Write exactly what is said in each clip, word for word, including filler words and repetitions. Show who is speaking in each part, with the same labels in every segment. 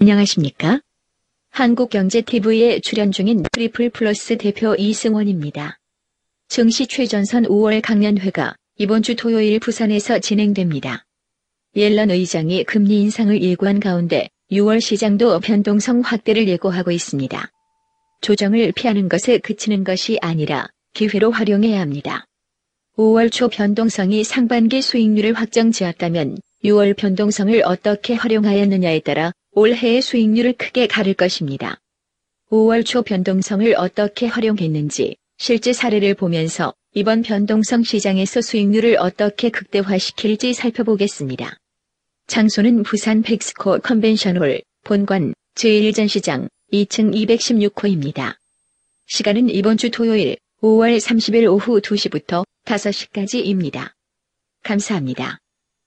Speaker 1: 안녕하십니까? 한국경제티비에 출연 중인 트리플 플러스 대표 이승원입니다. 증시 최전선 오월 강연회가 이번 주 토요일 부산에서 진행됩니다. 옐런 의장이 금리 인상을 예고한 가운데 유월 시장도 변동성 확대를 예고하고 있습니다. 조정을 피하는 것에 그치는 것이 아니라 기회로 활용해야 합니다. 오월 초 변동성이 상반기 수익률을 확정지었다면 유월 변동성을 어떻게 활용하였느냐에 따라 올해의 수익률을 크게 가를 것입니다. 오월 초 변동성을 어떻게 활용했는지 실제 사례를 보면서 이번 변동성 시장에서 수익률을 어떻게 극대화시킬지 살펴보겠습니다. 장소는 부산 팩스코 컨벤션홀, 본관, 제일 전시장, 이 층 이백십육 호입니다. 시간은 이번 주 토요일 오월 삼십일 오후 두 시부터 다섯 시까지입니다. 감사합니다.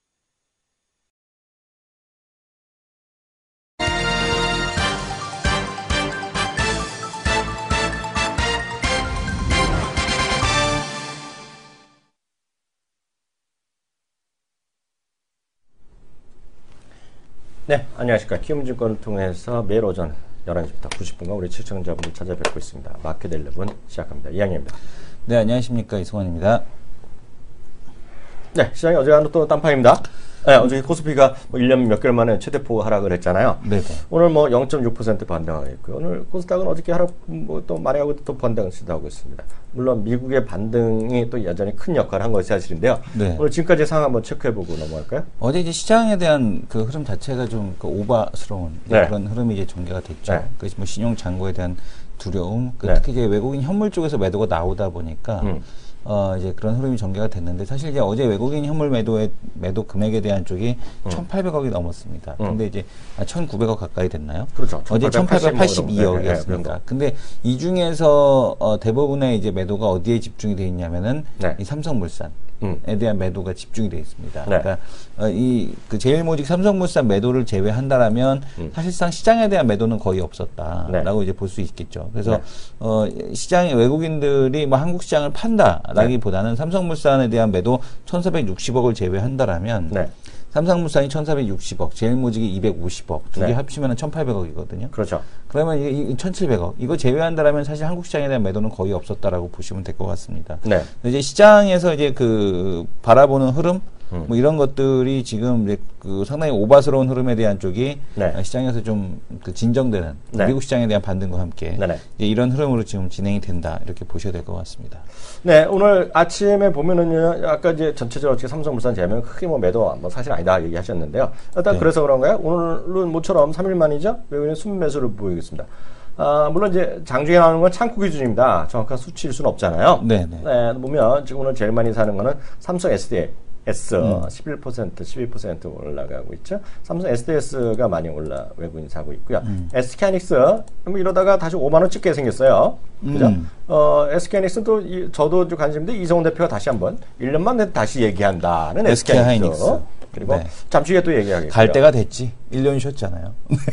Speaker 2: 네, 안녕하십니까. 키움증권을 통해서 매일 오전 열한 시부터 두 시 분간 우리 시청자분들 찾아뵙고 있습니다. 마켓 일레븐 시작합니다. 이항입니다.
Speaker 3: 네, 안녕하십니까. 이승원입니다.
Speaker 2: 네, 시장이 어제가 또 딴판입니다. 네, 어제 코스피가 뭐 일 년 몇 개월 만에 최대폭 하락을 했잖아요.
Speaker 3: 네.
Speaker 2: 오늘 뭐 영 점 육 퍼센트 반등하고 있고요. 오늘 코스닥은 어저께 하락 뭐 또 많이 하고 또 반등을 시도하고 있습니다. 물론 미국의 반등이 또 여전히 큰 역할을 한 것이 사실인데요.
Speaker 3: 네.
Speaker 2: 오늘 지금까지 상황 한번 체크해보고 넘어갈까요?
Speaker 3: 어제 이제 시장에 대한 그 흐름 자체가 좀 그 오바스러운
Speaker 2: 네.
Speaker 3: 그런 흐름이 이제 전개가 됐죠.
Speaker 2: 네.
Speaker 3: 그래서 뭐 신용 잔고에 대한 두려움, 그
Speaker 2: 네.
Speaker 3: 특히 이제 외국인 현물 쪽에서 매도가 나오다 보니까
Speaker 2: 음.
Speaker 3: 어 이제 그런 흐름이 전개가 됐는데 사실 이제 어제 외국인 현물 매도의 매도 금액에 대한 쪽이
Speaker 2: 음.
Speaker 3: 천팔백억이 넘었습니다.
Speaker 2: 음.
Speaker 3: 근데 이제 천구백억 가까이 됐나요?
Speaker 2: 그렇죠.
Speaker 3: 어제 천팔백팔십이억이었습니다.
Speaker 2: 네, 네, 네.
Speaker 3: 근데 이 중에서 어 대부분의 이제 매도가 어디에 집중이 돼 있냐면은
Speaker 2: 네.
Speaker 3: 이 삼성물산.
Speaker 2: 음.
Speaker 3: 에 대한 매도가 집중이 되어 있습니다.
Speaker 2: 네.
Speaker 3: 그러니까 어, 이 그 제일모직 삼성물산 매도를 제외한다라면
Speaker 2: 음.
Speaker 3: 사실상 시장에 대한 매도는 거의 없었다라고
Speaker 2: 네.
Speaker 3: 이제 볼 수 있겠죠. 그래서
Speaker 2: 네.
Speaker 3: 어, 시장의 외국인들이 뭐 한국 시장을 판다라기보다는 네. 삼성물산에 대한 매도 천사백육십억을 제외한다라면
Speaker 2: 네.
Speaker 3: 삼성물산이 천사백육십억, 제일모직이 이백오십억, 두 개
Speaker 2: 네.
Speaker 3: 합치면 천팔백억이거든요.
Speaker 2: 그렇죠.
Speaker 3: 그러면 이 천칠백억 이거 제외한다라면 사실 한국 시장에 대한 매도는 거의 없었다라고 보시면 될 것 같습니다.
Speaker 2: 네.
Speaker 3: 이제 시장에서 이제 그 바라보는 흐름
Speaker 2: 음.
Speaker 3: 뭐 이런 것들이 지금 이제 그 상당히 오바스러운 흐름에 대한 쪽이
Speaker 2: 네.
Speaker 3: 시장에서 좀 그 진정되는
Speaker 2: 네.
Speaker 3: 미국 시장에 대한 반등과 함께
Speaker 2: 네네.
Speaker 3: 이제 이런 흐름으로 지금 진행이 된다 이렇게 보셔야 될 것 같습니다.
Speaker 2: 네, 오늘 아침에 보면은요, 아까 이제 전체적으로 어떻게 삼성물산 제하면 크게 뭐 매도 뭐 사실 아니다 얘기하셨는데요. 일단
Speaker 3: 네.
Speaker 2: 그래서 그런가요? 오늘은 모처럼 삼 일 만이죠? 외국인 순매수를 보이겠습니다. 아, 물론 이제 장중에 나오는 건 창구 기준입니다. 정확한 수치일 수는 없잖아요.
Speaker 3: 네네.
Speaker 2: 네, 보면 지금 오늘 제일 많이 사는 거는 삼성 에스디에이. S
Speaker 3: 음.
Speaker 2: 십일 퍼센트, 십이 퍼센트 올라가고 있죠. 삼성 에스디에스가 많이 올라 외국인 사고 있고요. 음. 에스케이하이닉스 뭐 이러다가 다시 오만 원 찍게 생겼어요. 그죠?
Speaker 3: 음.
Speaker 2: 어, 에스케이하이닉스도 이, 저도 좀 관심인데 이성훈 대표가 다시 한번 일 년만 돼도 다시 얘기한다는 에스케이하이닉스.
Speaker 3: 에스케이하이닉스.
Speaker 2: 그리고
Speaker 3: 네.
Speaker 2: 잠시 후에 또 얘기하겠고요.
Speaker 3: 갈 때가 됐지. 일 년 쉬었잖아요.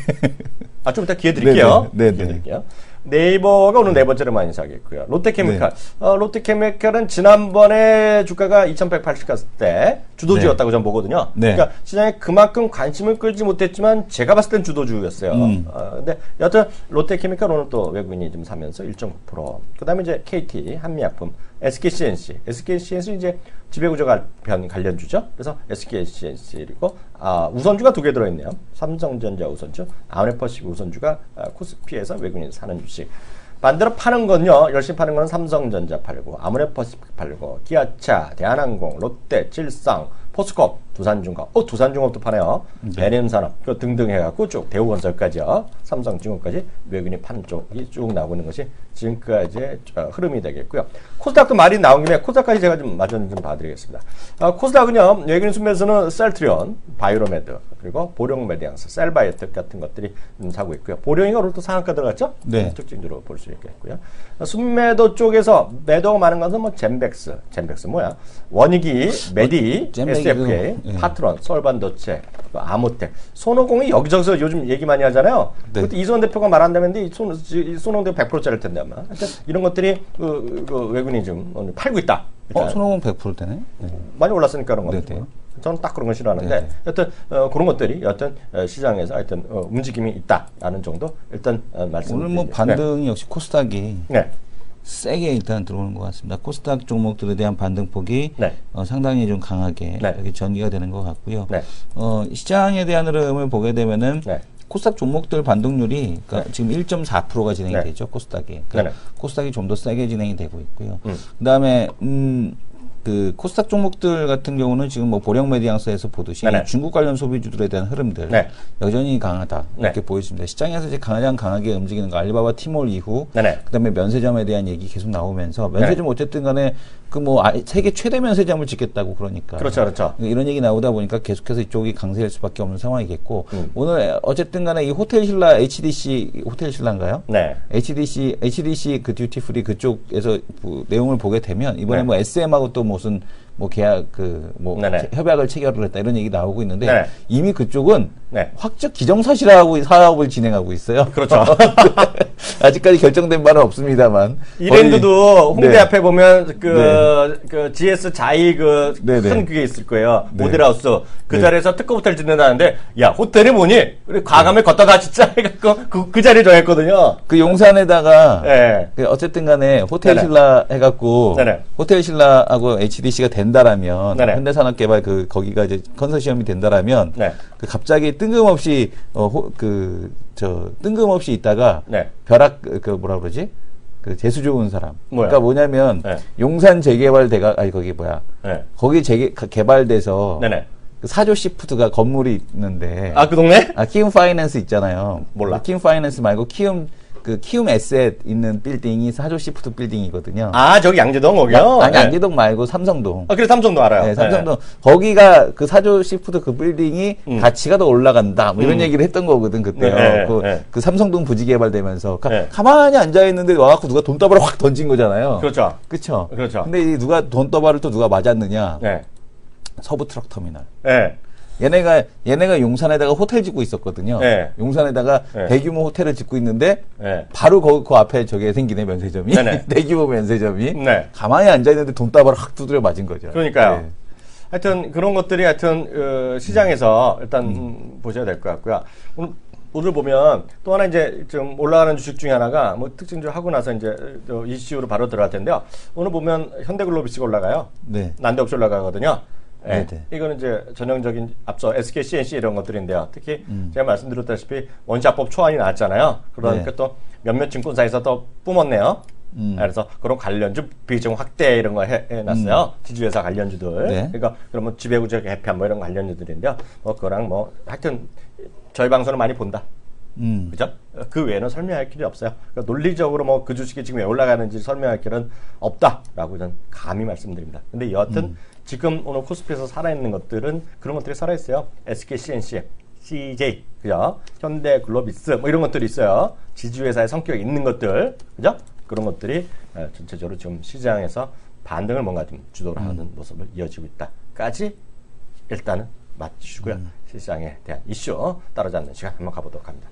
Speaker 2: 아, 좀 이따 기회 드릴게요.
Speaker 3: 네네.
Speaker 2: 기회 드릴게요. 네이버가 오늘 네 번째로 많이 사겠고요. 롯데케미칼.
Speaker 3: 네.
Speaker 2: 어, 롯데케미칼은 지난번에 주가가 이천백팔십 갔을 때 주도주였다고
Speaker 3: 네.
Speaker 2: 저는 보거든요.
Speaker 3: 네.
Speaker 2: 그러니까 시장에 그만큼 관심을 끌지 못했지만 제가 봤을 땐 주도주였어요.
Speaker 3: 음.
Speaker 2: 어, 근데 여튼 롯데케미칼 오늘 또 외국인이 좀 사면서 일 점 구 퍼센트. 그 다음에 이제 케이티, 한미약품, 에스케이씨엔씨. 에스케이씨엔씨 이제 지배구조 관련 관련주죠. 그래서 에스케이씨엔씨 그리고 아, 우선주가 두 개 들어있네요. 삼성전자 우선주, 아웃퍼시브 우선주가 아, 코스피에서 외국인이 사는 주식. 반대로 파는 건요, 열심히 파는 건 삼성전자 팔고, 아모레퍼시픽 팔고, 기아차, 대한항공, 롯데, 칠성, 포스코, 두산중공업, 어, 두산중공업도 파네요.
Speaker 3: 네.
Speaker 2: 에ヌ엠산업, 그 등등 해갖고 쭉 대우건설까지요. 삼성중공업까지 외국인이 파는 쪽이 쭉 나오고 있는 것이 지금까지의 흐름이 되겠고요. 코스닥도 말이 나온 김에 코스닥까지 제가 좀 마저 좀 봐드리겠습니다. 아, 코스닥은요, 외국인 순매수는 셀트리온, 바이오로메드, 그리고 보령메디앙스, 셀바이오텍 같은 것들이 좀 사고 있고요. 보령이가 오늘 또 상한가 들어갔죠?
Speaker 3: 네.
Speaker 2: 특징으로 볼 수 있겠고요. 순매도 쪽에서 매도가 많은 것은 뭐 젠백스, 젠백스 뭐야? 원익이, 메디,
Speaker 3: 어,
Speaker 2: 에스에프케이,
Speaker 3: 예.
Speaker 2: 파트론, 서울반도체, 아모텍, 손오공이 여기저기서 요즘 얘기 많이 하잖아요.
Speaker 3: 네.
Speaker 2: 그때 이수원 대표가 말한다는데 손, 손오공 백 퍼센트짜리일 텐데 아마. 하여튼 이런 것들이 그, 그 외국인이 좀 오늘 팔고 있다.
Speaker 3: 어, 손오공 백 퍼센트대네. 네.
Speaker 2: 많이 올랐으니까 그런
Speaker 3: 네,
Speaker 2: 겁니다.
Speaker 3: 네.
Speaker 2: 저는 딱 그런 건 싫어하는데
Speaker 3: 네네.
Speaker 2: 여튼 어, 그런 것들이 여튼 어, 시장에서 하여튼 어, 움직임이 있다라는 정도 일단 어, 말씀.
Speaker 3: 오늘 뭐 반등이 역시 코스닥이
Speaker 2: 네.
Speaker 3: 세게 일단 들어오는 것 같습니다. 코스닥 종목들에 대한 반등폭이
Speaker 2: 네.
Speaker 3: 어, 상당히 좀 강하게
Speaker 2: 네.
Speaker 3: 이렇게 전개가 되는 것 같고요.
Speaker 2: 네.
Speaker 3: 어, 시장에 대한 흐름을 보게 되면은
Speaker 2: 네.
Speaker 3: 코스닥 종목들 반등률이 그러니까
Speaker 2: 네.
Speaker 3: 지금 일 점 사 퍼센트가 진행이
Speaker 2: 네.
Speaker 3: 되죠. 코스닥이. 그러니까
Speaker 2: 네네.
Speaker 3: 코스닥이 좀 더 세게 진행이 되고 있고요.
Speaker 2: 음.
Speaker 3: 그다음에 음, 그 코스닥 종목들 같은 경우는 지금 뭐 보령 메디앙스에서 보듯이
Speaker 2: 네네.
Speaker 3: 중국 관련 소비주들에 대한 흐름들
Speaker 2: 네.
Speaker 3: 여전히 강하다 이렇게
Speaker 2: 네.
Speaker 3: 보여집니다. 시장에서 이제 가장 강하게 움직이는 거 알리바바 티몰 이후
Speaker 2: 네네.
Speaker 3: 그다음에 면세점에 대한 얘기 계속 나오면서 면세점 어쨌든 간에 그 뭐 세계 최대 면세점을 짓겠다고 그러니까
Speaker 2: 그렇죠, 그렇죠.
Speaker 3: 이런 얘기 나오다 보니까 계속해서 이쪽이 강세일 수밖에 없는 상황이겠고
Speaker 2: 음.
Speaker 3: 오늘 어쨌든 간에 이 호텔 신라 에이치디씨 호텔 신라인가요?
Speaker 2: 네.
Speaker 3: 에이치디씨 에이치디씨 그 듀티 프리 그쪽에서 그 내용을 보게 되면 이번에
Speaker 2: 네.
Speaker 3: 뭐 에스엠하고 또 무슨 뭐 계약 그 뭐 협약을 체결을 했다 이런 얘기 나오고 있는데
Speaker 2: 네네.
Speaker 3: 이미 그쪽은
Speaker 2: 네.
Speaker 3: 확정 기정사실화하고 사업을 진행하고 있어요.
Speaker 2: 그렇죠.
Speaker 3: 아직까지 결정된 바는 없습니다만
Speaker 2: 이랜드도 홍대
Speaker 3: 네.
Speaker 2: 앞에 보면 그,
Speaker 3: 네.
Speaker 2: 그 지에스 자이 그 큰
Speaker 3: 네네.
Speaker 2: 그게 있을 거예요.
Speaker 3: 네.
Speaker 2: 모델하우스. 그
Speaker 3: 네.
Speaker 2: 자리에서 특급 호텔 짓는다는데 야 호텔이 뭐니? 우리 과감히 걷다 가 진짜 해갖고 그, 그 자리에 정했거든요.
Speaker 3: 그 용산에다가
Speaker 2: 네.
Speaker 3: 그 어쨌든 간에 호텔
Speaker 2: 네네.
Speaker 3: 신라 해갖고
Speaker 2: 네네.
Speaker 3: 호텔 신라하고 에이치디씨가 된다라면
Speaker 2: 네네.
Speaker 3: 현대산업개발 그 거기가 이제 컨소시엄이 된다라면
Speaker 2: 네.
Speaker 3: 그 갑자기 뜬금없이 어 그 저 뜬금없이 있다가
Speaker 2: 네.
Speaker 3: 벼락 그, 그 뭐라 그러지 그 재수 좋은 사람.
Speaker 2: 뭐야?
Speaker 3: 그러니까 뭐냐면
Speaker 2: 네.
Speaker 3: 용산 재개발 대가 아니 거기 뭐야
Speaker 2: 네.
Speaker 3: 거기 재개 개발돼서
Speaker 2: 네네.
Speaker 3: 그 사조 시푸드가 건물이 있는데
Speaker 2: 아 그 동네?
Speaker 3: 아, 키움 파이낸스 있잖아요.
Speaker 2: 몰라.
Speaker 3: 키움 파이낸스 말고 키움 그 키움 에셋 있는 빌딩이 사조 시푸드 빌딩이거든요.
Speaker 2: 아 저기 양재동 거기요?
Speaker 3: 아니
Speaker 2: 네.
Speaker 3: 양재동 말고 삼성동.
Speaker 2: 아 그래 삼성도 알아요.
Speaker 3: 네, 삼성동 거기가 그 사조 시푸드 그 빌딩이
Speaker 2: 음.
Speaker 3: 가치가 더 올라간다. 뭐 이런
Speaker 2: 음.
Speaker 3: 얘기를 했던 거거든 그때요.
Speaker 2: 네,
Speaker 3: 그,
Speaker 2: 네.
Speaker 3: 그 삼성동 부지 개발되면서 가,
Speaker 2: 네.
Speaker 3: 가만히 앉아 있는데 와갖고 누가 돈다발을 확 던진 거잖아요.
Speaker 2: 그렇죠.
Speaker 3: 그렇죠.
Speaker 2: 그렇죠.
Speaker 3: 근데 이 누가 돈다발을 또 누가 맞았느냐?
Speaker 2: 네.
Speaker 3: 서부 트럭 터미널.
Speaker 2: 네.
Speaker 3: 얘네가 얘네가 용산에다가 호텔 짓고 있었거든요.
Speaker 2: 네.
Speaker 3: 용산에다가
Speaker 2: 네.
Speaker 3: 대규모 호텔을 짓고 있는데
Speaker 2: 네.
Speaker 3: 바로 그, 그 앞에 저게 생기네 면세점이
Speaker 2: 네네.
Speaker 3: 대규모 면세점이
Speaker 2: 네.
Speaker 3: 가만히 앉아 있는데 돈다발을 확 두드려 맞은 거죠.
Speaker 2: 그러니까요.
Speaker 3: 네.
Speaker 2: 하여튼 그런 것들이 하여튼 어, 시장에서 일단 음, 보셔야 될 것 같고요. 오늘, 오늘 보면 또 하나 이제 좀 올라가는 주식 중에 하나가 뭐 특징 좀 하고 나서 이제 저 이슈로 바로 들어갈 텐데요. 오늘 보면 현대글로비스가 올라가요.
Speaker 3: 네.
Speaker 2: 난데없이 올라가거든요. 네.
Speaker 3: 네네.
Speaker 2: 이거는 이제 전형적인 앞서 에스케이 씨엔씨 이런 것들인데요. 특히 제가 말씀드렸다시피 원자법 초안이 나왔잖아요. 그러니까
Speaker 3: 네.
Speaker 2: 또 몇몇 증권사에서 또 뿜었네요.
Speaker 3: 음.
Speaker 2: 그래서 그런 관련주 비중 확대 이런 거 해, 해놨어요. 지주회사 관련주들.
Speaker 3: 네.
Speaker 2: 그러니까 그러면 지배구조 개편 뭐 이런 관련주들인데요. 뭐 그거랑 뭐 하여튼 저희 방송을 많이 본다.
Speaker 3: 음.
Speaker 2: 그죠? 그 외에는 설명할 길이 없어요. 그러니까 논리적으로 뭐 그 주식이 지금 왜 올라가는지 설명할 길은 없다라고 저는 감히 말씀드립니다. 근데 여하튼
Speaker 3: 음.
Speaker 2: 지금 오늘 코스피에서 살아있는 것들은 그런 것들이 살아있어요. 에스케이 씨엔씨, 씨제이, 그죠? 현대글로비스 뭐 이런 것들이 있어요. 지주회사의 성격이 있는 것들, 그죠? 그런 것들이 전체적으로 지금 시장에서 반등을 뭔가 좀 주도를 하는
Speaker 3: 음.
Speaker 2: 모습을 이어지고 있다까지 일단은 맞추시고요.
Speaker 3: 음.
Speaker 2: 시장에 대한 이슈 따라잡는 않는 시간 한번 가보도록 합니다.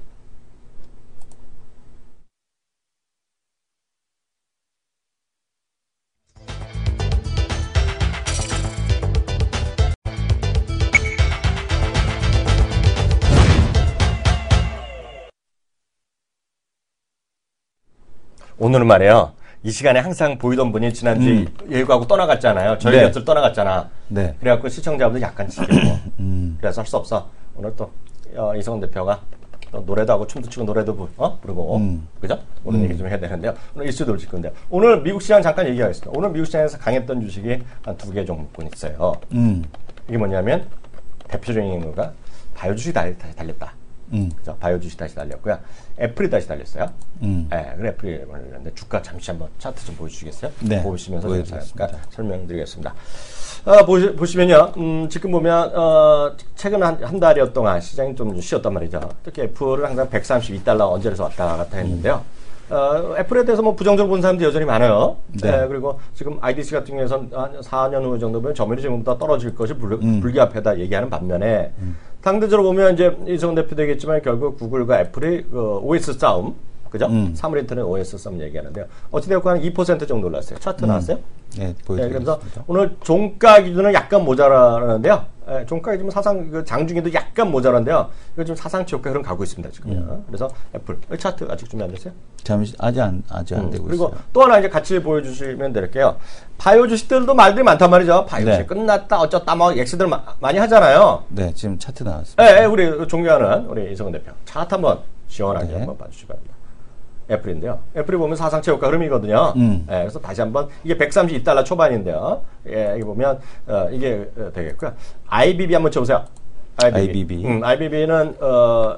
Speaker 2: 오늘은 말이에요. 이 시간에 항상 보이던 분이 지난주에
Speaker 3: 음.
Speaker 2: 예고하고 떠나갔잖아요. 저희
Speaker 3: 네.
Speaker 2: 곁을 떠나갔잖아.
Speaker 3: 네.
Speaker 2: 그래갖고 시청자분들 약간 지겹고
Speaker 3: 음.
Speaker 2: 그래서 할 수 없어. 오늘 또 어, 이성훈 대표가 또 노래도 하고 춤도 추고 노래도 부, 어? 부르고
Speaker 3: 음.
Speaker 2: 그죠? 오늘
Speaker 3: 음.
Speaker 2: 얘기 좀 해야 되는데요. 오늘 이슈도 짚을 건데요. 오늘 미국 시장 잠깐 얘기하겠습니다. 오늘 미국 시장에서 강했던 주식이 한 두 개 종목군 있어요.
Speaker 3: 음.
Speaker 2: 이게 뭐냐면 대표적인 거가 바이오 주식이 다시 달렸다.
Speaker 3: 음.
Speaker 2: 그죠? 바이오 주식 다시 달렸고요. 애플이 다시 달렸어요.
Speaker 3: 음.
Speaker 2: 네, 그래 애플이 달렸는데 주가 잠시 한번 차트 좀 보여주시겠어요?
Speaker 3: 네,
Speaker 2: 보시면서
Speaker 3: 보여드리겠습니다.
Speaker 2: 제가 설명드리겠습니다. 어, 보시, 보시면요, 음, 지금 보면 어, 최근 한, 한 달여 동안 시장이 좀 쉬었단 말이죠. 특히 애플은 항상 백삼십이 달러 언저리에서 왔다 갔다 했는데요. 어, 애플에 대해서 뭐 부정적으로 본 사람들이 여전히 많아요.
Speaker 3: 네.
Speaker 2: 네, 그리고 지금 아이디씨 같은 경우에는 한 사 년 후 정도 보면 점유율이 지금보다 떨어질 것이 불,
Speaker 3: 음.
Speaker 2: 불가피하다 얘기하는 반면에 음. 상대적으로 보면 이제 이성훈 대표도 얘기했지만 결국 구글과 애플이 그 오에스 싸움 그죠?
Speaker 3: 음.
Speaker 2: 사물인터넷 오에스 썸 얘기하는데요. 어찌되었건 한 이 퍼센트 정도 올랐어요. 차트
Speaker 3: 음.
Speaker 2: 나왔어요?
Speaker 3: 네,
Speaker 2: 네,
Speaker 3: 보여드리겠습니다.
Speaker 2: 그래서 오늘 종가 기준은 약간 모자라는데요. 예, 종가 기준 사상 그 장중에도 약간 모자란데요. 이거 좀 사상치 효과 흐름 가고 있습니다 지금요.
Speaker 3: 음.
Speaker 2: 그래서 애플 차트 아직 준비 안 됐어요?
Speaker 3: 잠시 아직 안 아직 안
Speaker 2: 음,
Speaker 3: 되고
Speaker 2: 그리고
Speaker 3: 있어요.
Speaker 2: 또 하나 이제 같이 보여주시면 될게요. 바이오 주식들도 말들이 많단 말이죠. 바이오 주식
Speaker 3: 네.
Speaker 2: 끝났다 어쩌다 뭐 엑스들 마, 많이 하잖아요.
Speaker 3: 네, 지금 차트 나왔습니다.
Speaker 2: 예, 예, 우리 존경하는 우리 이성은 대표 차트 한번 시원하게
Speaker 3: 네.
Speaker 2: 한번 봐주시기 바랍니다. 애플인데요. 애플이 보면 사상체 효과 흐름이거든요.
Speaker 3: 음.
Speaker 2: 예, 그래서 다시 한번 이게 백삼십이 달러 초반인데요. 예, 여기 보면 어, 이게 어, 되겠고요. 아이비비 한번 쳐보세요.
Speaker 3: 아이비비.
Speaker 2: 음, 아이비비는 어,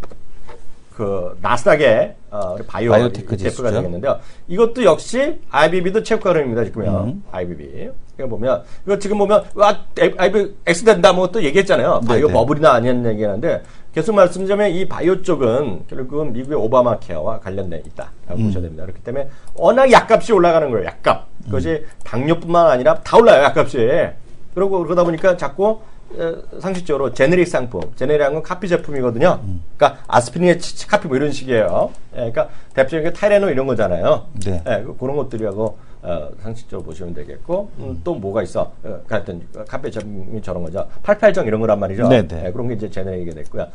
Speaker 2: 그 나스닥의 어, 우리 바이오
Speaker 3: 바이오테크
Speaker 2: 이티에프가
Speaker 3: 지수죠.
Speaker 2: 되겠는데요. 이것도 역시 아이비비도 체육과 흐름입니다. 지금요.
Speaker 3: 음.
Speaker 2: 아이비비. 이거 보면 이거 지금 보면 와 아이비비 X 된다 뭐 또 얘기했잖아요. 바이오
Speaker 3: 네네.
Speaker 2: 버블이나 아니냐는 얘기하는데 계속 말씀드리면 이 바이오 쪽은 결국은 미국의 오바마 케어와 관련돼 있다라고
Speaker 3: 음.
Speaker 2: 보셔야 됩니다. 그렇기 때문에 워낙 약값이 올라가는 거예요. 약값. 그것이
Speaker 3: 음.
Speaker 2: 당뇨뿐만 아니라 다 올라요. 약값이. 그러고 그러다 보니까 자꾸 어, 상식적으로 제네릭 상품, 제네릭한 건 카피 제품이거든요.
Speaker 3: 음.
Speaker 2: 그러니까 아스피린의 치, 카피 뭐 이런 식이에요. 예, 그러니까 대표적인 게 타이레놀 이런 거잖아요.
Speaker 3: 네.
Speaker 2: 예, 그- 그런 것들이라고 어, 상식적으로 보시면 되겠고 음, 또 뭐가 있어? 어, 하여튼 카피 제품이 저런 거죠. 팔팔정 이런 거란 말이죠.
Speaker 3: 네, 네.
Speaker 2: 예, 그런 게 이제 제네릭이 됐고요.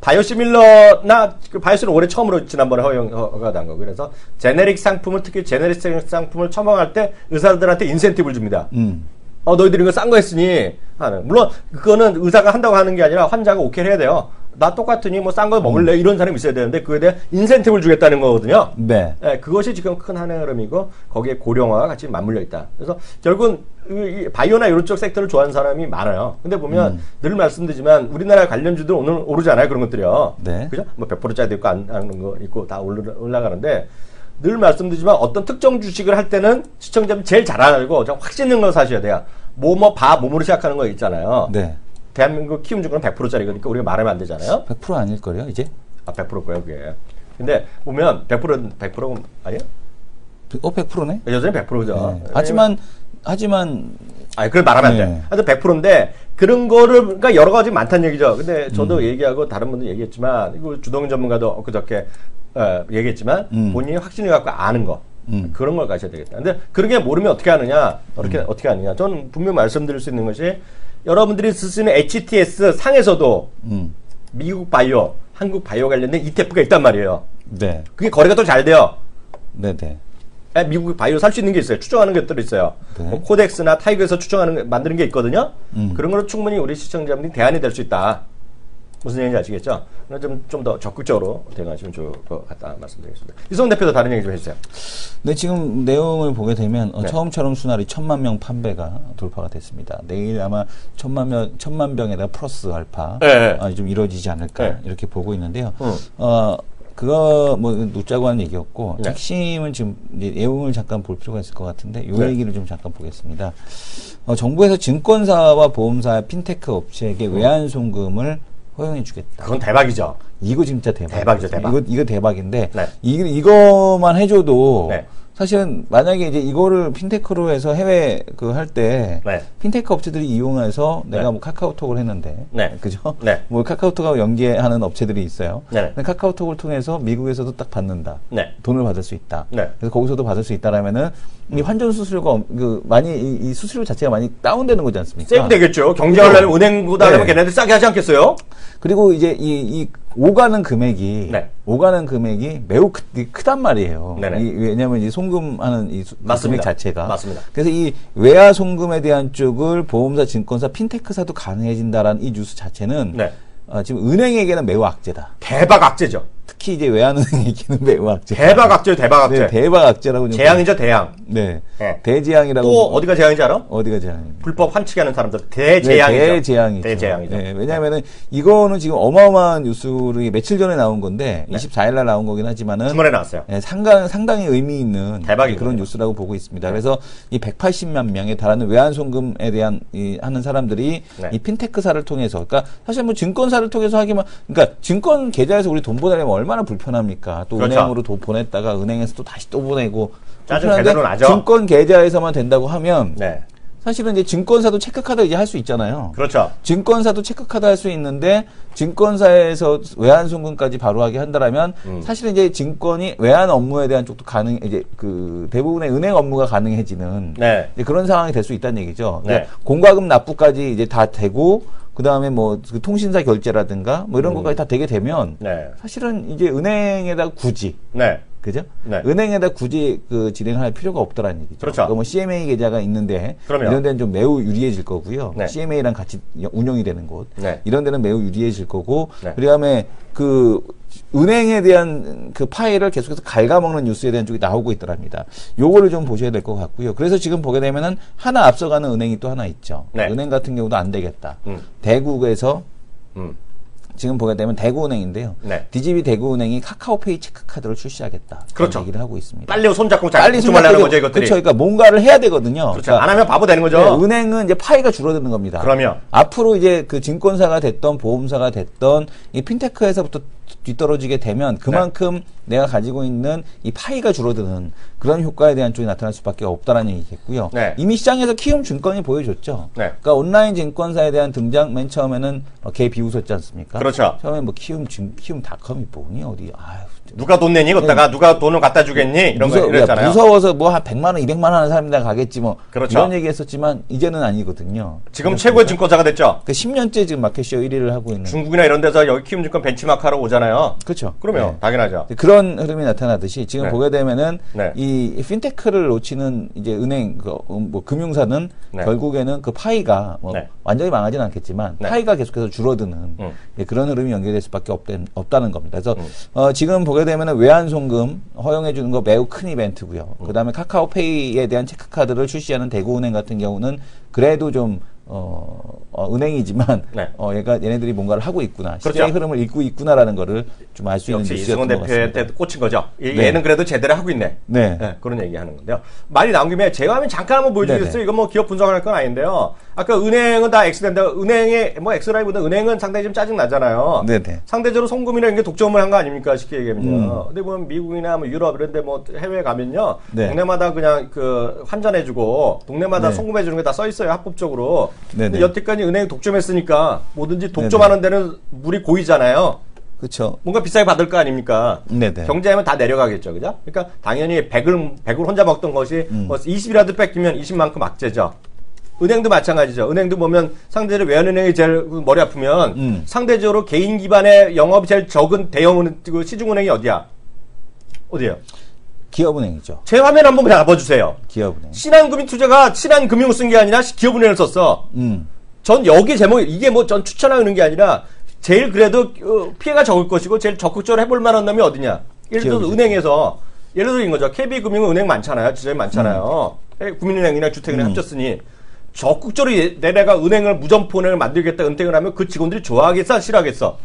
Speaker 2: 바이오시밀러나 그 바이오시는 올해 처음으로 지난번에 허용 허가가 난 거고 그래서 제네릭 상품을 특히 제네릭 상품을 처방할 때 의사들한테 인센티브를 줍니다.
Speaker 3: 음.
Speaker 2: 어, 너희들이 이거 싼 거 했으니 하는. 물론 그거는 의사가 한다고 하는 게 아니라 환자가 오케이를 해야 돼요. 나 똑같으니 뭐 싼 거 먹을래 이런 사람이 있어야 되는데 그에 대해 인센티브를 주겠다는 거거든요.
Speaker 3: 네.
Speaker 2: 예, 그것이 지금 큰 하나의 흐름이고 거기에 고령화가 같이 맞물려 있다. 그래서 결국은 이- 이 바이오나 이런 쪽 섹터를 좋아하는 사람이 많아요. 근데 보면
Speaker 3: 음.
Speaker 2: 늘 말씀드리지만 우리나라 관련주들 오늘 오르잖아요. 그런 것들이요.
Speaker 3: 네.
Speaker 2: 그죠? 뭐 백 퍼센트짜리도 있고 안 하는 거 있고 다 올라, 올라가는데 늘 말씀드리지만 어떤 특정 주식을 할 때는 시청자분 제일 잘 알고 좀 확신 있는 걸 사셔야 돼요. 뭐뭐 바 몸으로 시작하는 거 있잖아요.
Speaker 3: 네.
Speaker 2: 대한민국 키움 증권은 백 퍼센트짜리니까 우리가 말하면 안 되잖아요.
Speaker 3: 백 퍼센트 아닐 거요 이제?
Speaker 2: 아, 백 퍼센트 거예요, 그게. 근데 보면 백 퍼센트 백 퍼센트 아니에요?
Speaker 3: 어, 백 퍼센트네?
Speaker 2: 여전히 백 퍼센트죠.
Speaker 3: 네. 하지만 하지만
Speaker 2: 아니, 그걸 말하면 안
Speaker 3: 네.
Speaker 2: 돼. 하여튼 백 퍼센트인데 그런 거를 그러니까 여러 가지 많다는 얘기죠. 근데 저도 얘기하고 다른 분도 얘기했지만 이거 주동인 전문가도 그저께 어, 얘기했지만
Speaker 3: 음.
Speaker 2: 본인이 확신을 갖고 아는 거.
Speaker 3: 음.
Speaker 2: 그런 걸 가셔야 되겠다. 근데 그런 게 모르면 어떻게 하느냐? 어떻게 어떻게 하느냐? 저는 분명 말씀드릴 수 있는 것이 여러분들이 쓸 수 있는 에이치티에스 상에서도
Speaker 3: 음.
Speaker 2: 미국 바이오, 한국 바이오 관련된 이티에프가 있단 말이에요.
Speaker 3: 네.
Speaker 2: 그게 거래가 더 잘 돼요.
Speaker 3: 네, 네.
Speaker 2: 예, 미국 바이오 살 수 있는 게 있어요. 추정하는 것들이 있어요.
Speaker 3: 네.
Speaker 2: 뭐 코덱스나 타이거에서 추정하는 거- 만드는 게 있거든요.
Speaker 3: 음.
Speaker 2: 그런 걸로 충분히 우리 시청자분들이 대안이 될 수 있다. 무슨 얘기인지 아시겠죠? 좀 좀 더 적극적으로 대응하시면 좋을 것 같다 말씀드리겠습니다. 이성 대표도 다른 얘기 좀 해주세요.
Speaker 3: 네, 지금 내용을 보게 되면 어,
Speaker 2: 네.
Speaker 3: 처음처럼 순날이 천만 명 판매가 돌파가 됐습니다. 내일 아마 천만 명 천만 병에다 플러스 알파
Speaker 2: 네.
Speaker 3: 아, 좀 이루어지지 않을까
Speaker 2: 네.
Speaker 3: 이렇게 보고 있는데요.
Speaker 2: 음.
Speaker 3: 어 그거 뭐 놓자고 하는 얘기였고
Speaker 2: 네.
Speaker 3: 핵심은 지금 이제 내용을 잠깐 볼 필요가 있을 것 같은데 이
Speaker 2: 네.
Speaker 3: 얘기를 좀 잠깐 보겠습니다. 어, 정부에서 증권사와 보험사, 핀테크 업체에게 외환 송금을 허용해 주겠다.
Speaker 2: 그건 대박이죠.
Speaker 3: 이거 진짜 대박.
Speaker 2: 대박이죠, 대박.
Speaker 3: 이거, 이거 대박인데,
Speaker 2: 네.
Speaker 3: 이, 이거만 해줘도,
Speaker 2: 네.
Speaker 3: 사실은 만약에 이제 이거를 핀테크로 해서 해외 그 할 때,
Speaker 2: 네.
Speaker 3: 핀테크 업체들이 이용해서 내가
Speaker 2: 네.
Speaker 3: 뭐 카카오톡을 했는데,
Speaker 2: 네.
Speaker 3: 그죠?
Speaker 2: 네.
Speaker 3: 뭐 카카오톡하고 연계하는 업체들이 있어요.
Speaker 2: 네.
Speaker 3: 근데 카카오톡을 통해서 미국에서도 딱 받는다.
Speaker 2: 네.
Speaker 3: 돈을 받을 수 있다.
Speaker 2: 네.
Speaker 3: 그래서 거기서도 받을 수 있다라면은 이 환전 수수료가 엄- 그 많이 이, 이 수수료 자체가 많이 다운되는 거지 않습니까?
Speaker 2: 세이브 되겠죠. 경제하려면 은행보다 하면
Speaker 3: 네.
Speaker 2: 걔네들 싸게 하지 않겠어요?
Speaker 3: 그리고 이제 이, 이 오가는 금액이
Speaker 2: 네.
Speaker 3: 오가는 금액이 매우 크, 크단 말이에요.
Speaker 2: 네네.
Speaker 3: 이, 왜냐하면 이 송금하는 이 수- 그
Speaker 2: 맞습니다.
Speaker 3: 금액 자체가
Speaker 2: 맞습니다.
Speaker 3: 그래서 이 외화 송금에 대한 쪽을 보험사, 증권사, 핀테크사도 가능해진다라는 이 뉴스 자체는
Speaker 2: 네.
Speaker 3: 어, 지금 은행에게는 매우 악재다.
Speaker 2: 대박 악재죠.
Speaker 3: 특히 이제 외환은행에게는 매우 악재다.
Speaker 2: 대박 악재요, 대박 악재.
Speaker 3: 네, 대박 악재라고 좀
Speaker 2: 재앙이죠, 대양.
Speaker 3: 네.
Speaker 2: 네.
Speaker 3: 대재앙이라고
Speaker 2: 또 어디가 재앙인지 알아?
Speaker 3: 어디가 재앙입니까?
Speaker 2: 불법 환치기 하는 사람들 대재앙이죠.
Speaker 3: 네, 대재앙이죠.
Speaker 2: 대재앙이죠.
Speaker 3: 네, 왜냐하면은 이거는 지금 어마어마한 뉴스를 며칠 전에 나온 건데
Speaker 2: 네.
Speaker 3: 이십사 일 날 나온 거긴 하지만은
Speaker 2: 주말에 나왔어요.
Speaker 3: 네, 상당, 상당히 의미 있는
Speaker 2: 대박이네요.
Speaker 3: 그런 뉴스라고 보고 있습니다. 그래서 이 백팔십만 명에 달하는 외환송금에 대한 이 하는 사람들이
Speaker 2: 네.
Speaker 3: 이 핀테크사를 통해서, 그러니까 사실 뭐 증권사를 통해서 하기만, 그러니까 증권 계좌에서 우리 돈 보내려면 얼마나 불편합니까? 또
Speaker 2: 그렇죠.
Speaker 3: 은행으로 돈 보냈다가 은행에서 또 다시 또 보내고
Speaker 2: 짜증
Speaker 3: 불편한데
Speaker 2: 제대로 나죠.
Speaker 3: 증권 계좌에서만 된다고 하면
Speaker 2: 네.
Speaker 3: 사실은 이제 증권사도 체크카드 이제 할 수 있잖아요.
Speaker 2: 그렇죠.
Speaker 3: 증권사도 체크카드 할 수 있는데 증권사에서 외환 송금까지 바로 하게 한다라면
Speaker 2: 음.
Speaker 3: 사실은 이제 증권이 외환 업무에 대한 쪽도 가능 이제 그 대부분의 은행 업무가 가능해지는
Speaker 2: 네.
Speaker 3: 이제 그런 상황이 될 수 있다는 얘기죠.
Speaker 2: 네.
Speaker 3: 공과금 납부까지 이제 다 되고 그 다음에 뭐 그 통신사 결제라든가 뭐 이런
Speaker 2: 음.
Speaker 3: 것까지 다 되게 되면
Speaker 2: 네.
Speaker 3: 사실은 이제 은행에다 굳이
Speaker 2: 네.
Speaker 3: 그죠?
Speaker 2: 네.
Speaker 3: 은행에다 굳이 그 진행할 필요가 없다라는 얘기죠.
Speaker 2: 그렇죠.
Speaker 3: 그러니까 뭐 씨엠에이 계좌가 있는데
Speaker 2: 그럼요.
Speaker 3: 이런 데는 좀 매우 유리해질 거고요.
Speaker 2: 네.
Speaker 3: 씨엠에이랑 같이 운영이 되는 곳
Speaker 2: 네.
Speaker 3: 이런 데는 매우 유리해질 거고
Speaker 2: 네.
Speaker 3: 그다음에 그 은행에 대한 그 파일을 계속해서 갉아먹는 뉴스에 대한 쪽이 나오고 있더랍니다. 요거를 좀 보셔야 될 것 같고요. 그래서 지금 보게 되면은 하나 앞서가는 은행이 또 하나 있죠.
Speaker 2: 네.
Speaker 3: 은행 같은 경우도 안 되겠다.
Speaker 2: 음.
Speaker 3: 대구에서
Speaker 2: 음.
Speaker 3: 지금 보게 되면 대구은행인데요.
Speaker 2: 네.
Speaker 3: 디지비 대구은행이 카카오페이 체크카드를 출시하겠다.
Speaker 2: 그렇죠.
Speaker 3: 얘기를 하고 있습니다.
Speaker 2: 빨리 손잡고
Speaker 3: 빨리
Speaker 2: 좀 하려는
Speaker 3: 손잡고
Speaker 2: 거죠, 이것들이.
Speaker 3: 그렇죠. 그러니까 뭔가를 해야 되거든요.
Speaker 2: 그렇죠.
Speaker 3: 그러니까
Speaker 2: 안 하면 바보 되는 거죠.
Speaker 3: 네, 은행은 이제 파이가 줄어드는 겁니다.
Speaker 2: 그러면.
Speaker 3: 앞으로 이제 그 증권사가 됐던 보험사가 됐던 이 핀테크에서부터 뒤떨어지게 되면 그만큼
Speaker 2: 네.
Speaker 3: 내가 가지고 있는 이 파이가 줄어드는 그런 효과에 대한 쪽이 나타날 수밖에 없다라는 얘기겠고요.
Speaker 2: 네.
Speaker 3: 이미 시장에서 키움 증권이 보여줬죠.
Speaker 2: 네.
Speaker 3: 그러니까 온라인 증권사에 대한 등장 맨 처음에는 어, 개 비웃었지 않습니까?
Speaker 2: 그렇죠.
Speaker 3: 처음에 뭐 키움 증 키움닷컴이 뭐니 어디 아유
Speaker 2: 누가 돈 내니? 그다가 누가 돈을 갖다 주겠니? 이런 거
Speaker 3: 무서,
Speaker 2: 이랬잖아요.
Speaker 3: 무서워서 뭐 한 백만 원, 이백만 원 하는 사람들 가겠지 뭐.
Speaker 2: 그렇죠.
Speaker 3: 이런 얘기 했었지만 이제는 아니거든요.
Speaker 2: 지금
Speaker 3: 그렇습니까?
Speaker 2: 최고의 증권사가 됐죠.
Speaker 3: 그 십 년째 지금 마켓시어 일 위를 하고 있는.
Speaker 2: 중국이나 이런 데서 여기 키움증권 벤치마크하러 오잖아요.
Speaker 3: 그렇죠.
Speaker 2: 그러면
Speaker 3: 네.
Speaker 2: 당연하죠.
Speaker 3: 그런 흐름이 나타나듯이 지금
Speaker 2: 네.
Speaker 3: 보게 되면은
Speaker 2: 네.
Speaker 3: 이 핀테크를 놓치는 이제 은행, 그, 음, 뭐 금융사는
Speaker 2: 네.
Speaker 3: 결국에는 그 파이가 뭐
Speaker 2: 네.
Speaker 3: 완전히 망하지는 않겠지만
Speaker 2: 네.
Speaker 3: 파이가 계속해서 줄어드는
Speaker 2: 음.
Speaker 3: 예, 그런 흐름이 연결될 수밖에 없된, 없다는 겁니다. 그래서
Speaker 2: 음.
Speaker 3: 어, 지금 보게 되면은 외환송금 허용해 주는 거 매우 큰 이벤트고요.
Speaker 2: 음.
Speaker 3: 그다음에 카카오페이에 대한 체크카드를 출시하는 대구은행 같은 경우는 그래도 좀 어, 어, 은행이지만
Speaker 2: 네.
Speaker 3: 어, 얘가 얘네들이 뭔가를 하고 있구나.
Speaker 2: 그렇죠.
Speaker 3: 시장의 흐름을 읽고 있구나라는 거를 좀 알 수 있는
Speaker 2: 역시
Speaker 3: 뉴스였던
Speaker 2: 이승원
Speaker 3: 것 같습니다.
Speaker 2: 대표한테 꽂힌 거죠. 이-
Speaker 3: 네.
Speaker 2: 얘는 그래도 제대로 하고 있네.
Speaker 3: 네.
Speaker 2: 네, 그런 얘기 하는 건데요. 말이 나온 김에 제가 하면 잠깐 한번 보여주겠어요.
Speaker 3: 네네.
Speaker 2: 이건 뭐 기업 분석할 건 아닌데요. 아까 은행은 다 X된다. 은행에, 뭐 X라기보다 은행은 상당히 좀 짜증 나잖아요.
Speaker 3: 네네.
Speaker 2: 상대적으로 송금이나 이런 게 독점을 한 거 아닙니까? 쉽게 얘기하면요.
Speaker 3: 음.
Speaker 2: 근데 보면 미국이나 뭐 유럽 이런 데 뭐 해외에 가면요.
Speaker 3: 네.
Speaker 2: 동네마다 그냥 그 환전해주고 동네마다
Speaker 3: 네.
Speaker 2: 송금해주는 게 다 써 있어요. 합법적으로.
Speaker 3: 네네.
Speaker 2: 근데 여태까지 은행이 독점했으니까 뭐든지 독점하는 데는 물이 고이잖아요.
Speaker 3: 그렇죠.
Speaker 2: 뭔가 비싸게 받을 거 아닙니까?
Speaker 3: 네네.
Speaker 2: 경제하면 다 내려가겠죠, 그죠? 그러니까 당연히 백을 백을 혼자 먹던 것이
Speaker 3: 음.
Speaker 2: 뭐 이십이라도 뺏기면 이십만큼 악재죠. 은행도 마찬가지죠. 은행도 보면 상대적으로 외환은행이 제일 머리 아프면
Speaker 3: 음.
Speaker 2: 상대적으로 개인 기반의 영업이 제일 적은 대형은 그 시중은행이 어디야? 어디예요?
Speaker 3: 기업은행이죠.
Speaker 2: 제 화면 한번 잡아주세요.
Speaker 3: 기업은행.
Speaker 2: 신한금융투자가 신한금융을 쓴 게 아니라 기업은행을 썼어.
Speaker 3: 음.
Speaker 2: 전 여기 제목 이게 뭐 전 추천하는 게 아니라 제일 그래도 어, 피해가 적을 것이고 제일 적극적으로 해볼 만한 놈이 어디냐? 예를 들어서
Speaker 3: 기업이죠.
Speaker 2: 은행에서 예를 들어 인 거죠. 케이비금융은 은행 많잖아요. 지점이 많잖아요. 음. 국민은행이나 주택은행
Speaker 3: 음.
Speaker 2: 합쳤으니 적극적으로 얘- 내가 은행을 무점포 은행을 만들겠다 은퇴을 하면 그 직원들이 좋아하겠어, 싫어하겠어?